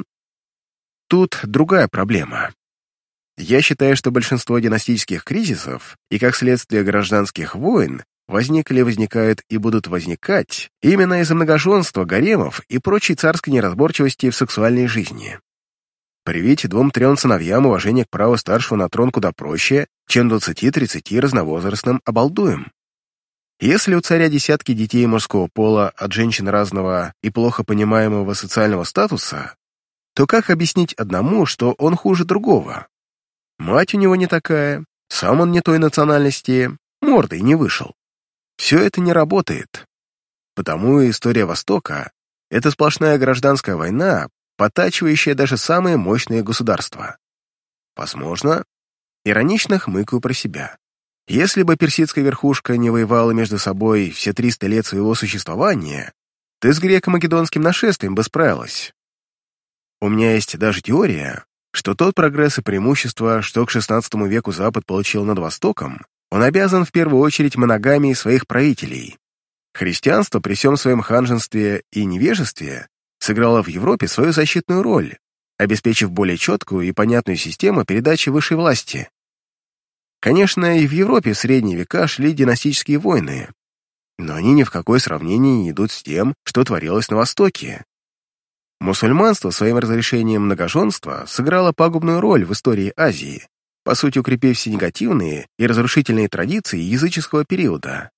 Тут другая проблема. Я считаю, что большинство династических кризисов и, как следствие, гражданских войн возникли, возникают и будут возникать именно из-за многоженства, гаремов и прочей царской неразборчивости в сексуальной жизни. Привить двум-трем сыновьям уважение к праву старшего на трон куда проще, чем двадцати-тридцати разновозрастным обалдуем. Если у царя десятки детей мужского пола от женщин разного и плохо понимаемого социального статуса, то как объяснить одному, что он хуже другого? Мать у него не такая, сам он не той национальности, мордой не вышел. Все это не работает. Потому история Востока — это сплошная гражданская война, потачивающая даже самые мощные государства. Возможно, иронично хмыкаю про себя. Если бы персидская верхушка не воевала между собой все триста лет своего существования, то с греко-македонским нашествием бы справилась. У меня есть даже теория, что тот прогресс и преимущество, что к шестнадцатому веку Запад получил над Востоком, он обязан в первую очередь моногамии своих правителей. Христианство при всем своем ханжестве и невежестве сыграло в Европе свою защитную роль, обеспечив более четкую и понятную систему передачи высшей власти. Конечно, и в Европе в средние века шли династические войны, но они ни в какое сравнение не идут с тем, что творилось на Востоке. Мусульманство своим разрешением многоженства сыграло пагубную роль в истории Азии, по сути укрепив все негативные и разрушительные традиции языческого периода.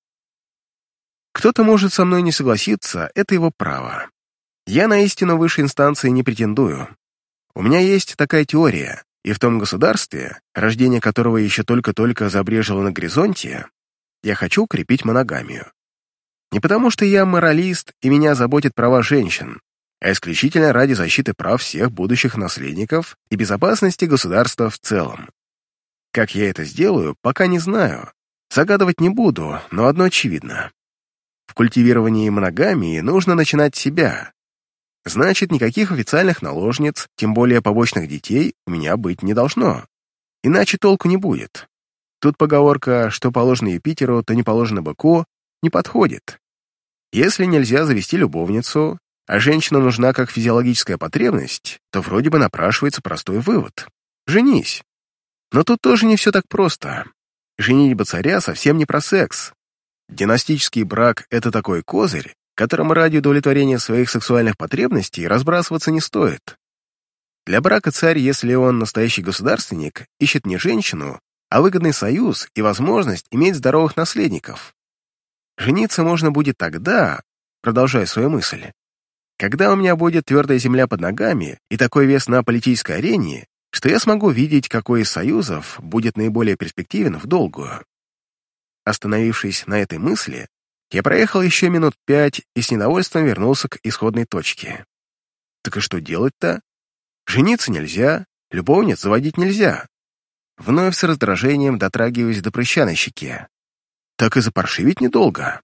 Кто-то может со мной не согласиться, это его право. Я на истину высшей инстанции не претендую. У меня есть такая теория, и в том государстве, рождение которого еще только-только забрежило на горизонте, я хочу укрепить моногамию. Не потому что я моралист и меня заботят права женщин, а исключительно ради защиты прав всех будущих наследников и безопасности государства в целом. Как я это сделаю, пока не знаю. Загадывать не буду, но одно очевидно. В культивировании моногамии нужно начинать с себя. Значит, никаких официальных наложниц, тем более побочных детей, у меня быть не должно. Иначе толку не будет. Тут поговорка, что положено Юпитеру, то не положено быку, не подходит. Если нельзя завести любовницу, а женщина нужна как физиологическая потребность, то вроде бы напрашивается простой вывод. Женись. Но тут тоже не все так просто. Женитьба царя совсем не про секс. Династический брак — это такой козырь, которым ради удовлетворения своих сексуальных потребностей разбрасываться не стоит. Для брака царь, если он настоящий государственник, ищет не женщину, а выгодный союз и возможность иметь здоровых наследников. Жениться можно будет тогда, продолжая свою мысль, когда у меня будет твердая земля под ногами и такой вес на политической арене, что я смогу видеть, какой из союзов будет наиболее перспективен в долгую. Остановившись на этой мысли, я проехал еще минут пять и с недовольством вернулся к исходной точке. Так и что делать-то? Жениться нельзя, любовниц заводить нельзя. Вновь с раздражением дотрагиваюсь до прыща на щеке. Так и запаршивить недолго.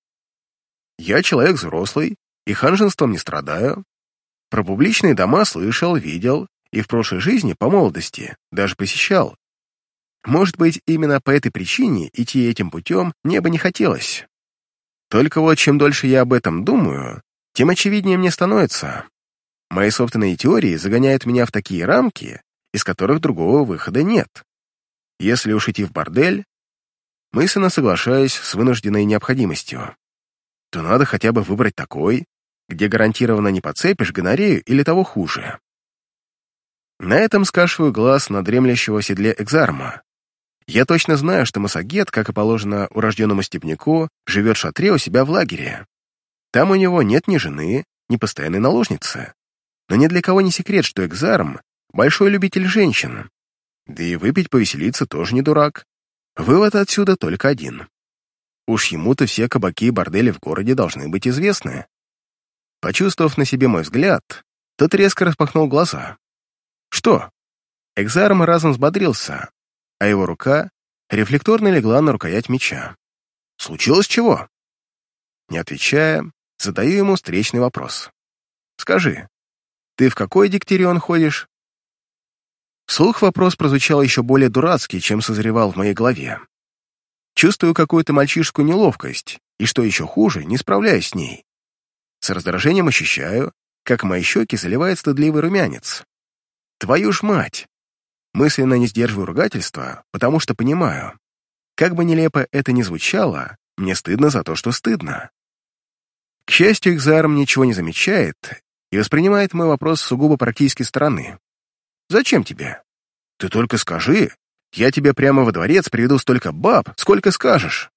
Я человек взрослый и ханженством не страдаю. Про публичные дома слышал, видел и в прошлой жизни, по молодости, даже посещал. Может быть, именно по этой причине идти этим путем мне бы не хотелось. Только вот чем дольше я об этом думаю, тем очевиднее мне становится. Мои собственные теории загоняют меня в такие рамки, из которых другого выхода нет. Если уж идти в бордель, мысленно соглашаюсь с вынужденной необходимостью, то надо хотя бы выбрать такой, где гарантированно не подцепишь гонорею или того хуже. На этом скашиваю глаз на дремлящего в седле экзарма. Я точно знаю, что Массагет, как и положено урожденному степняку, живет в шатре у себя в лагере. Там у него нет ни жены, ни постоянной наложницы. Но ни для кого не секрет, что экзарм — большой любитель женщин. Да и выпить повеселиться тоже не дурак. Вывод отсюда только один. Уж ему-то все кабаки и бордели в городе должны быть известны. Почувствовав на себе мой взгляд, тот резко распахнул глаза. Что? Экзарм разом взбодрился, а его рука рефлекторно легла на рукоять меча. Случилось чего? Не отвечая, задаю ему встречный вопрос. Скажи, ты в какой диктерион ходишь? Вслух вопрос прозвучал еще более дурацкий, чем созревал в моей голове. Чувствую какую-то мальчишескую неловкость, и, что еще хуже, не справляюсь с ней. С раздражением ощущаю, как мои щеки заливает стыдливый румянец. Твою ж мать! Мысленно не сдерживаю ругательства, потому что понимаю, как бы нелепо это ни звучало, мне стыдно за то, что стыдно. К счастью, экзарм ничего не замечает и воспринимает мой вопрос с сугубо практической стороны. «Зачем тебе? Ты только скажи, я тебе прямо во дворец приведу столько баб, сколько скажешь».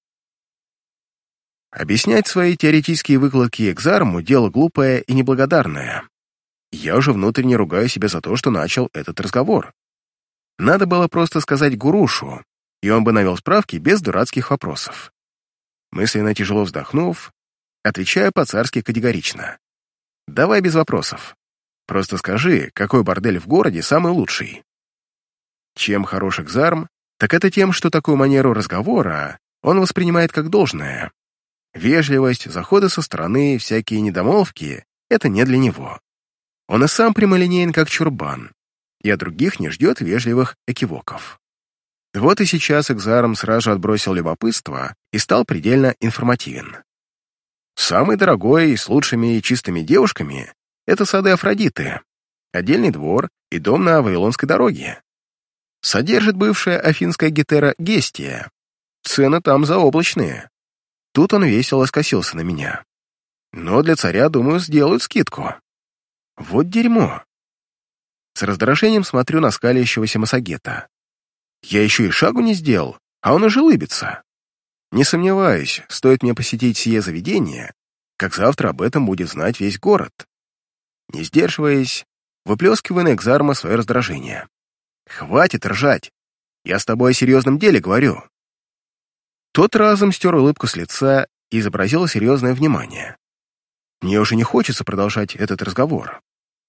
Объяснять свои теоретические выкладки экзарму — дело глупое и неблагодарное. Я уже внутренне ругаю себя за то, что начал этот разговор. Надо было просто сказать Гурушу, и он бы навел справки без дурацких вопросов. Мысленно тяжело вздохнув, отвечаю по-царски категорично. «Давай без вопросов. Просто скажи, какой бордель в городе самый лучший». Чем хорош экзарм, так это тем, что такую манеру разговора он воспринимает как должное. Вежливость, заходы со стороны, всякие недомолвки — это не для него. Он и сам прямолинеен, как чурбан, и от других не ждет вежливых экивоков. Вот и сейчас экзарм сразу же отбросил любопытство и стал предельно информативен. Самый дорогой и с лучшими и чистыми девушками — это сады Афродиты, отдельный двор и дом на Вавилонской дороге. Содержит бывшая афинская гетера Гестия. Цены там заоблачные. Тут он весело скосился на меня. Но для царя, думаю, сделают скидку. Вот дерьмо. С раздражением смотрю на скалящегося Массагета. Я еще и шагу не сделал, а он уже лыбится. Не сомневаюсь, стоит мне посетить сие заведение, как завтра об этом будет знать весь город. Не сдерживаясь, выплескиваю на экзарма свое раздражение. «Хватит ржать! Я с тобой о серьезном деле говорю!» Тот разом стер улыбку с лица и изобразил серьезное внимание. Мне уже не хочется продолжать этот разговор.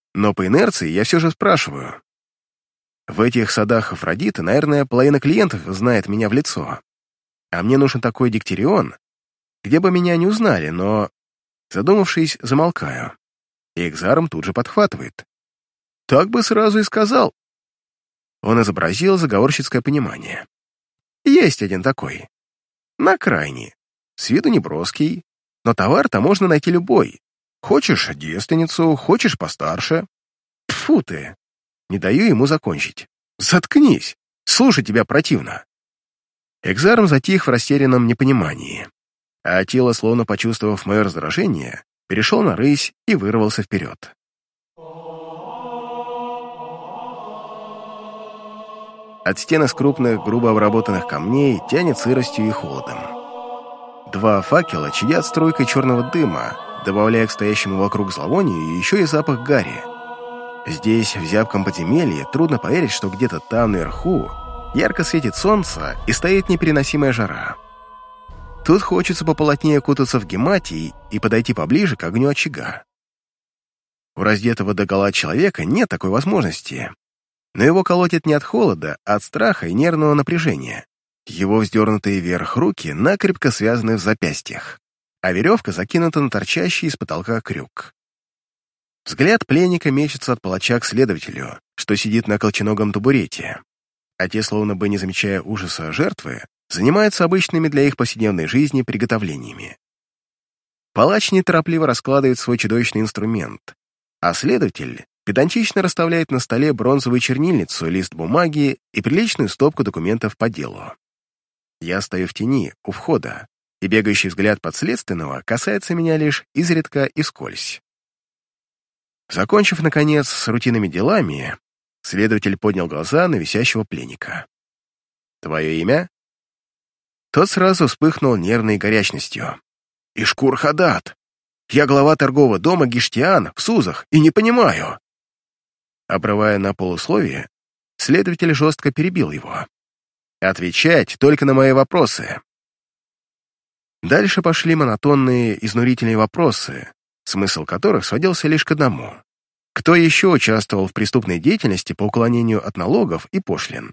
Но по инерции я все же спрашиваю. В этих садах Афродиты, наверное, половина клиентов знает меня в лицо. А мне нужен такой диктерион, где бы меня не узнали, но, задумавшись, замолкаю. И Экзарм тут же подхватывает. Так бы сразу и сказал. Он изобразил заговорщицкое понимание. Есть один такой. На крайне. С виду неброский, но товар-то можно найти любой. Хочешь девственницу, хочешь постарше. Тьфу ты! Не даю ему закончить. Заткнись! Слушай, тебя противно. Экзарм затих в растерянном непонимании, а тело, словно почувствовав мое раздражение, перешел на рысь и вырвался вперед. От стен из крупных, грубо обработанных камней тянет сыростью и холодом. Два факела чадят струйкой черного дыма, добавляя к стоящему вокруг зловонию еще и запах гари. Здесь, в зябком подземелье, трудно поверить, что где-то там, наверху, ярко светит солнце и стоит непереносимая жара. Тут хочется поплотнее кутаться в гематий и подойти поближе к огню очага. У раздетого догола человека нет такой возможности, но его колотит не от холода, а от страха и нервного напряжения. Его вздернутые вверх руки накрепко связаны в запястьях, а веревка закинута на торчащий из потолка крюк. Взгляд пленника мечется от палача к следователю, что сидит на колченогом табурете, а те, словно бы не замечая ужаса жертвы, занимаются обычными для их повседневной жизни приготовлениями. Палач неторопливо раскладывает свой чудовищный инструмент, а следователь педантично расставляет на столе бронзовую чернильницу, лист бумаги и приличную стопку документов по делу. Я стою в тени, у входа, и бегающий взгляд подследственного касается меня лишь изредка и вскользь. Закончив, наконец, с рутинными делами, следователь поднял глаза на висящего пленника. «Твое имя?» Тот сразу вспыхнул нервной горячностью. «Ишкур Хадад! Я глава торгового дома Гиштиан в Сузах и не понимаю!» Обрывая на полусловие, следователь жестко перебил его. «Отвечать только на мои вопросы!» Дальше пошли монотонные, изнурительные вопросы, смысл которых сводился лишь к одному. Кто еще участвовал в преступной деятельности по уклонению от налогов и пошлин?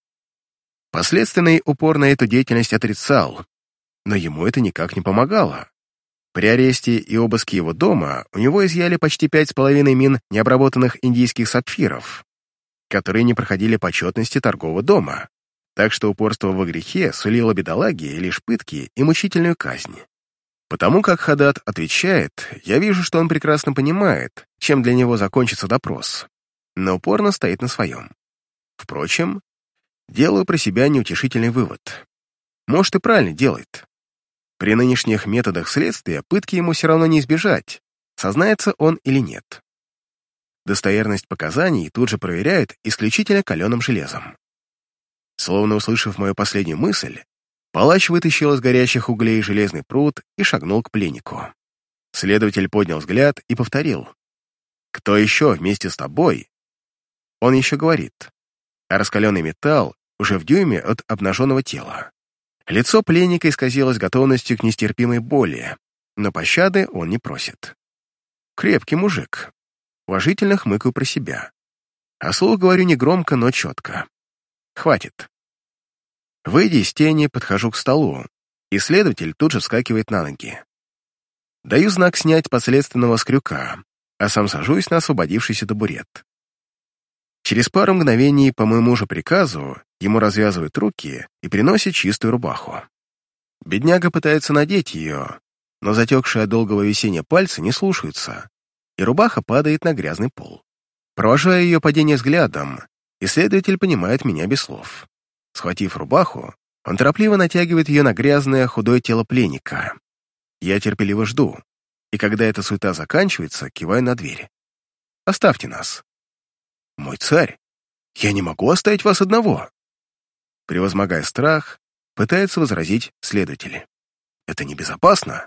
Последственный упор на эту деятельность отрицал, но ему это никак не помогало. При аресте и обыске его дома у него изъяли почти пять с половиной мин необработанных индийских сапфиров, которые не проходили почетности торгового дома, так что упорство во грехе сулило бедолаге лишь пытки и мучительную казнь. Потому как Хадад отвечает, я вижу, что он прекрасно понимает, чем для него закончится допрос, но упорно стоит на своем. Впрочем, делаю про себя неутешительный вывод. Может, и правильно делает. При нынешних методах следствия пытки ему все равно не избежать, сознается он или нет. Достоверность показаний тут же проверяют исключительно каленым железом. Словно услышав мою последнюю мысль, палач вытащил из горящих углей железный прут и шагнул к пленнику. Следователь поднял взгляд и повторил. «Кто еще вместе с тобой?» Он еще говорит, а раскаленный металл уже в дюйме от обнаженного тела. Лицо пленника исказилось готовностью к нестерпимой боли, но пощады он не просит. Крепкий мужик. Уважительно хмыкаю про себя. А слух говорю негромко, но четко. Хватит. Выйдя из тени, подхожу к столу, и следователь тут же вскакивает на ноги. Даю знак снять подследственного с крюка, а сам сажусь на освободившийся табурет. Через пару мгновений, по моему же приказу, ему развязывают руки и приносят чистую рубаху. Бедняга пытается надеть ее, но затекшие от долгого висения пальцы не слушаются, и рубаха падает на грязный пол. Провожая ее падение взглядом, исследователь понимает меня без слов. Схватив рубаху, он торопливо натягивает ее на грязное, худое тело пленника. Я терпеливо жду, и когда эта суета заканчивается, киваю на дверь. «Оставьте нас». «Мой царь, я не могу оставить вас одного!» Превозмогая страх, пытается возразить следователь. «Это небезопасно!»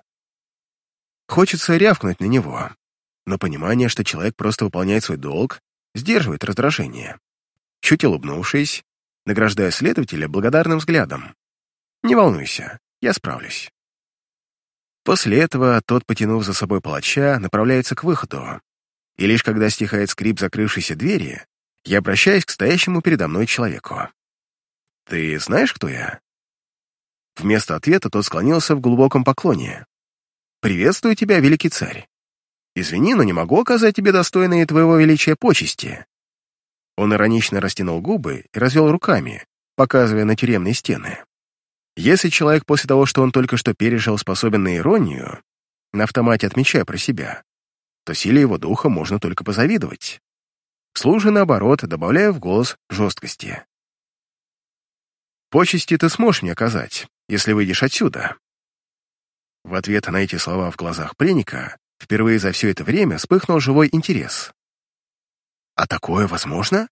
Хочется рявкнуть на него, но понимание, что человек просто выполняет свой долг, сдерживает раздражение. Чуть улыбнувшись, награждая следователя благодарным взглядом. «Не волнуйся, я справлюсь». После этого тот, потянув за собой палача, направляется к выходу, И лишь когда стихает скрип закрывшейся двери, я обращаюсь к стоящему передо мной человеку. «Ты знаешь, кто я?» Вместо ответа тот склонился в глубоком поклоне. «Приветствую тебя, великий царь. Извини, но не могу оказать тебе достойные твоего величия почести». Он иронично растянул губы и развел руками, показывая на тюремные стены. Если человек после того, что он только что пережил, способен на иронию, на автомате отмечая про себя, то силе его духа можно только позавидовать. Вслух же, наоборот, добавляя в голос жесткости. «Почести ты сможешь мне оказать, если выйдешь отсюда». В ответ на эти слова в глазах пленника впервые за все это время вспыхнул живой интерес. «А такое возможно?»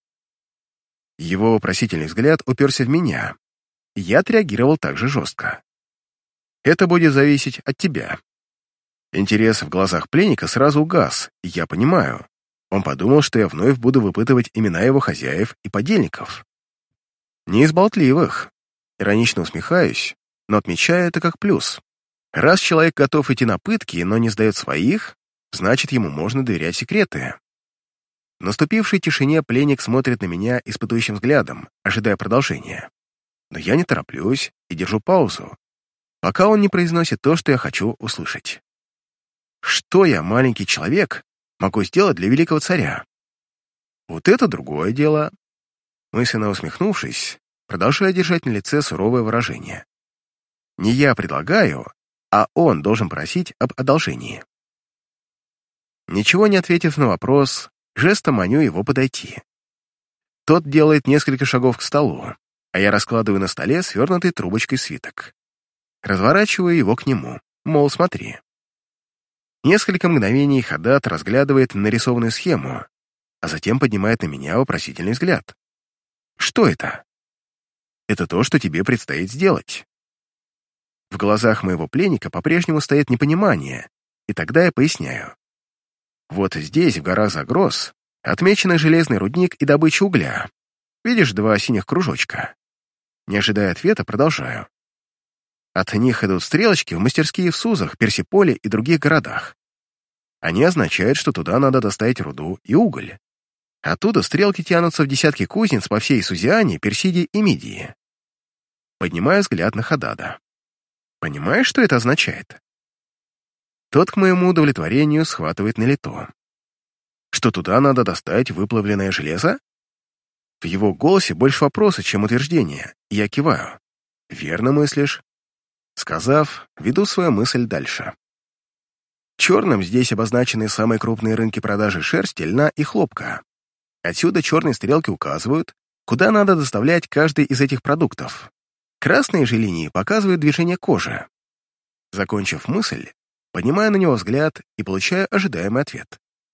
Его вопросительный взгляд уперся в меня, и я отреагировал так же жестко. «Это будет зависеть от тебя». Интерес в глазах пленника сразу угас, и я понимаю. Он подумал, что я вновь буду выпытывать имена его хозяев и подельников. Не из болтливых. Иронично усмехаюсь, но отмечаю это как плюс. Раз человек готов идти на пытки, но не сдает своих, значит, ему можно доверять секреты. В наступившей тишине пленник смотрит на меня испытующим взглядом, ожидая продолжения. Но я не тороплюсь и держу паузу, пока он не произносит то, что я хочу услышать. Что я, маленький человек, могу сделать для великого царя? Вот это другое дело. Мысленно усмехнувшись, продолжаю держать на лице суровое выражение. Не я предлагаю, а он должен просить об одолжении. Ничего не ответив на вопрос, жестом маню его подойти. Тот делает несколько шагов к столу, а я раскладываю на столе свернутый трубочкой свиток. Разворачиваю его к нему, мол, смотри. Несколько мгновений Хадад разглядывает нарисованную схему, а затем поднимает на меня вопросительный взгляд. Что это? Это то, что тебе предстоит сделать. В глазах моего пленника по-прежнему стоит непонимание, и тогда я поясняю. Вот здесь, в горах Загроз, отмечены железный рудник и добыча угля. Видишь два синих кружочка? Не ожидая ответа, продолжаю. От них идут стрелочки в мастерские в Сузах, Персиполе и других городах. Они означают, что туда надо доставить руду и уголь. Оттуда стрелки тянутся в десятки кузнец по всей Сузиане, Персиде и Мидии. Поднимаю взгляд на Хадада. Понимаешь, что это означает? Тот, к моему удовлетворению, схватывает на лету. Что туда надо доставить выплавленное железо? В его голосе больше вопроса, чем утверждения, и я киваю. Верно мыслишь. Сказав, веду свою мысль дальше. Черным здесь обозначены самые крупные рынки продажи шерсти, льна и хлопка. Отсюда черные стрелки указывают, куда надо доставлять каждый из этих продуктов. Красные же линии показывают движение кожи. Закончив мысль, поднимаю на него взгляд и получаю ожидаемый ответ.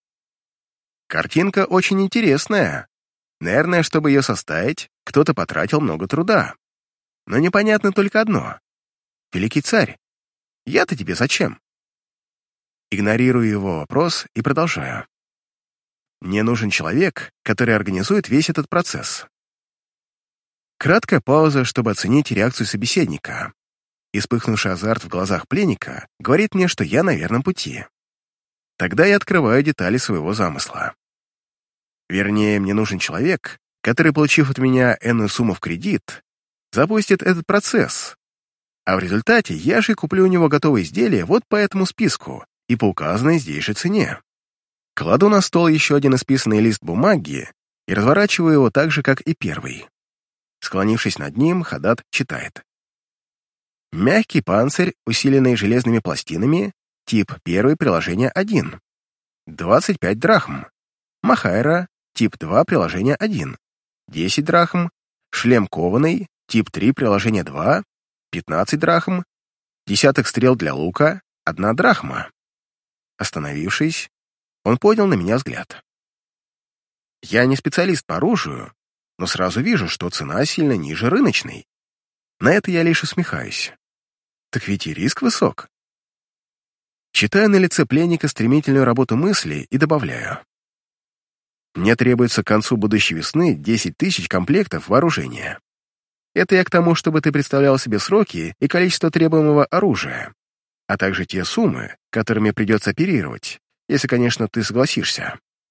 Картинка очень интересная. Наверное, чтобы ее составить, кто-то потратил много труда. Но непонятно только одно. Великий царь, я-то тебе зачем? Игнорирую его вопрос и продолжаю. Мне нужен человек, который организует весь этот процесс. Краткая пауза, чтобы оценить реакцию собеседника. Вспыхнувший азарт в глазах пленника говорит мне, что я на верном пути. Тогда я открываю детали своего замысла. Вернее, мне нужен человек, который, получив от меня энную сумму в кредит, запустит этот процесс, а в результате я же куплю у него готовые изделия вот по этому списку и по указанной здесь же цене. Кладу на стол еще один исписанный лист бумаги и разворачиваю его так же, как и первый. Склонившись над ним, Хадад читает. Мягкий панцирь, усиленный железными пластинами, тип один, приложение один. двадцать пять драхм. Махайра, тип два, приложение один. десять драхм. Шлем кованый, тип три, приложение два. пятнадцать драхм. Десяток стрел для лука, одна драхма. Остановившись, он поднял на меня взгляд. Я не специалист по оружию, но сразу вижу, что цена сильно ниже рыночной. На это я лишь усмехаюсь. Так ведь и риск высок. Читаю на лице пленника стремительную работу мысли и добавляю. Мне требуется к концу будущей весны десять тысяч комплектов вооружения. Это я к тому, чтобы ты представлял себе сроки и количество требуемого оружия, а также те суммы, которыми придется оперировать, если, конечно, ты согласишься.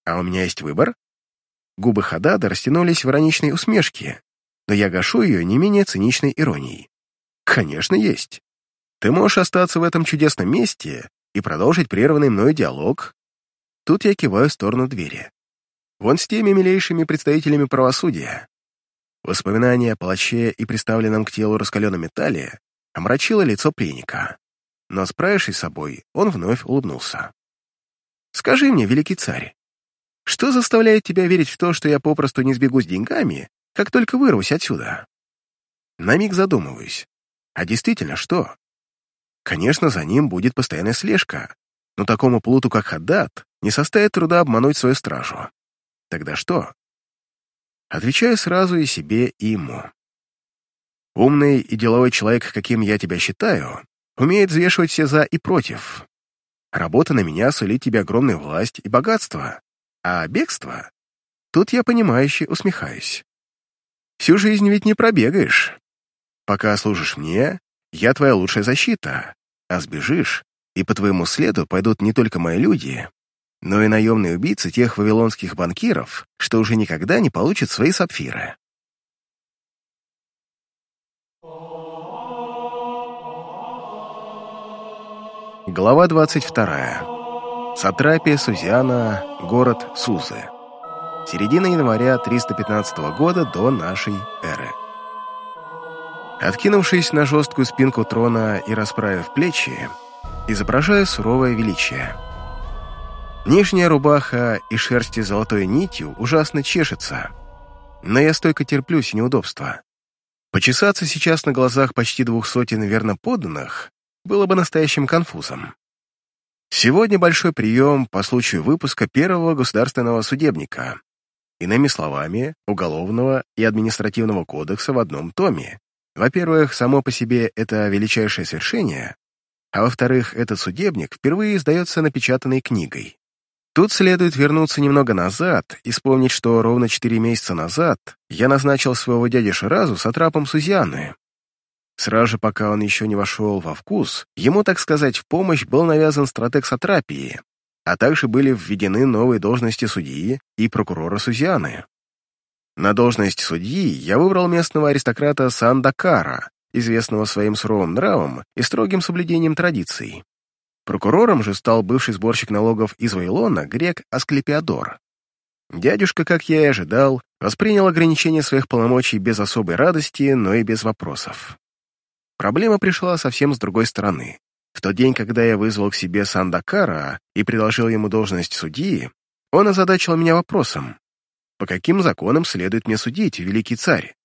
А у меня есть выбор? Губы Хаддада растянулись в ироничной усмешке, но я гашу ее не менее циничной иронией. Конечно, есть. Ты можешь остаться в этом чудесном месте и продолжить прерванный мною диалог. Тут я киваю в сторону двери. Вон с теми милейшими представителями правосудия. Воспоминание о палаче и приставленном к телу раскаленном металле омрачило лицо пленника. Но, справившись с собой, он вновь улыбнулся. «Скажи мне, великий царь, что заставляет тебя верить в то, что я попросту не сбегу с деньгами, как только вырвусь отсюда?» На миг задумываюсь. А действительно, что? Конечно, за ним будет постоянная слежка, но такому плуту, как Хаддад, не составит труда обмануть свою стражу. Тогда что? Отвечаю сразу и себе, и ему. Умный и деловой человек, каким я тебя считаю, умеет взвешивать все «за» и «против». Работа на меня сулит тебе огромную власть и богатство, а бегство? Тут я понимающе усмехаюсь. Всю жизнь ведь не пробегаешь. Пока служишь мне, я твоя лучшая защита, а сбежишь, и по твоему следу пойдут не только мои люди, но и наемные убийцы тех вавилонских банкиров, что уже никогда не получат свои сапфиры. Глава двадцать вторая. Сатрапия Сузиана, город Сузы. Середина января триста пятнадцатого года до нашей эры. Откинувшись на жесткую спинку трона и расправив плечи, изображаю суровое величие. Нижняя рубаха и шерсти золотой нитью ужасно чешется, но я стойко терплюсь неудобства. Почесаться сейчас на глазах почти двух сотен верно подданных было бы настоящим конфузом. Сегодня большой прием по случаю выпуска первого государственного судебника, иными словами, уголовного и административного кодекса в одном томе. Во-первых, само по себе это величайшее свершение, а во-вторых, этот судебник впервые издается напечатанной книгой. Тут следует вернуться немного назад и вспомнить, что ровно четыре месяца назад я назначил своего дядю Ширазу сатрапом Сузианы. Сразу же, пока он еще не вошел во вкус, ему, так сказать, в помощь был навязан стратег сатрапии, а также были введены новые должности судьи и прокурора Сузианы. На должность судьи я выбрал местного аристократа Сандакара, известного своим суровым нравом и строгим соблюдением традиций. Прокурором же стал бывший сборщик налогов из Вавилона грек Асклепиадор. Дядюшка, как я и ожидал, воспринял ограничение своих полномочий без особой радости, но и без вопросов. Проблема пришла совсем с другой стороны. В тот день, когда я вызвал к себе Сандакара и предложил ему должность судьи, он озадачил меня вопросом: по каким законам следует мне судить, великий царь?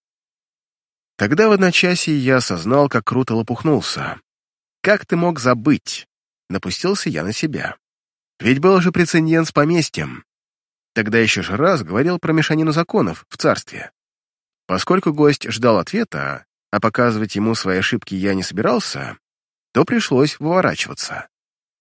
Тогда в одночасье я осознал, как круто лопухнулся. «Как ты мог забыть?» — напустился я на себя. Ведь был же прецедент с поместьем. Тогда еще же раз говорил про мешанину законов в царстве. Поскольку гость ждал ответа, а показывать ему свои ошибки я не собирался, то пришлось выворачиваться.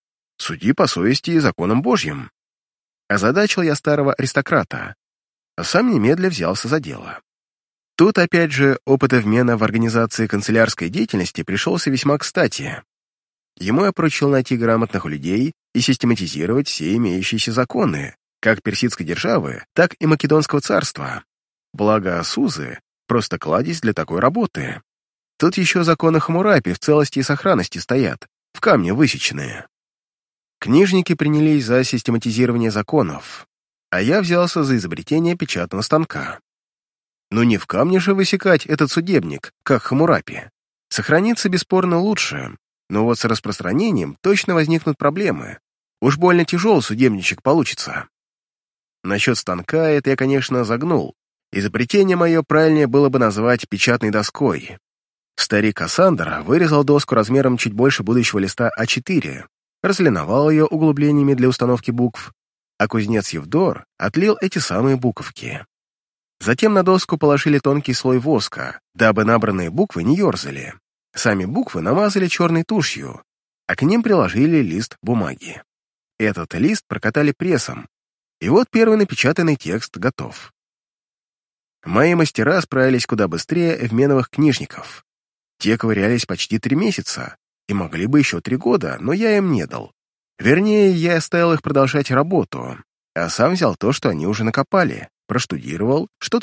Суди по совести и законам Божьим. Озадачил я старого аристократа, а сам немедля взялся за дело. Тут, опять же, опыт обмена в организации канцелярской деятельности пришелся весьма кстати. Ему я поручил найти грамотных людей и систематизировать все имеющиеся законы, как персидской державы, так и Македонского царства. Благо, Сузы — просто кладезь для такой работы. Тут еще законы Хаммурапи в целости и сохранности стоят, в камне высеченные. Книжники принялись за систематизирование законов, а я взялся за изобретение печатного станка. Ну не в камне же высекать этот судебник, как Хаммурапи. Сохранится бесспорно лучше, но вот с распространением точно возникнут проблемы. Уж больно тяжелый судебничек получится. Насчет станка это я, конечно, загнул. Изобретение мое правильнее было бы назвать печатной доской. Старик Кассандра вырезал доску размером чуть больше будущего листа а четыре, разлиновал ее углублениями для установки букв, а кузнец Евдор отлил эти самые буковки. Затем на доску положили тонкий слой воска, дабы набранные буквы не ерзали. Сами буквы намазали черной тушью, а к ним приложили лист бумаги. Этот лист прокатали прессом, и вот первый напечатанный текст готов. Мои мастера справились куда быстрее эвменовых книжников. Те ковырялись почти три месяца и могли бы еще три года, но я им не дал. Вернее, я оставил их продолжать работу, а сам взял то, что они уже накопали, проштудировал, что-то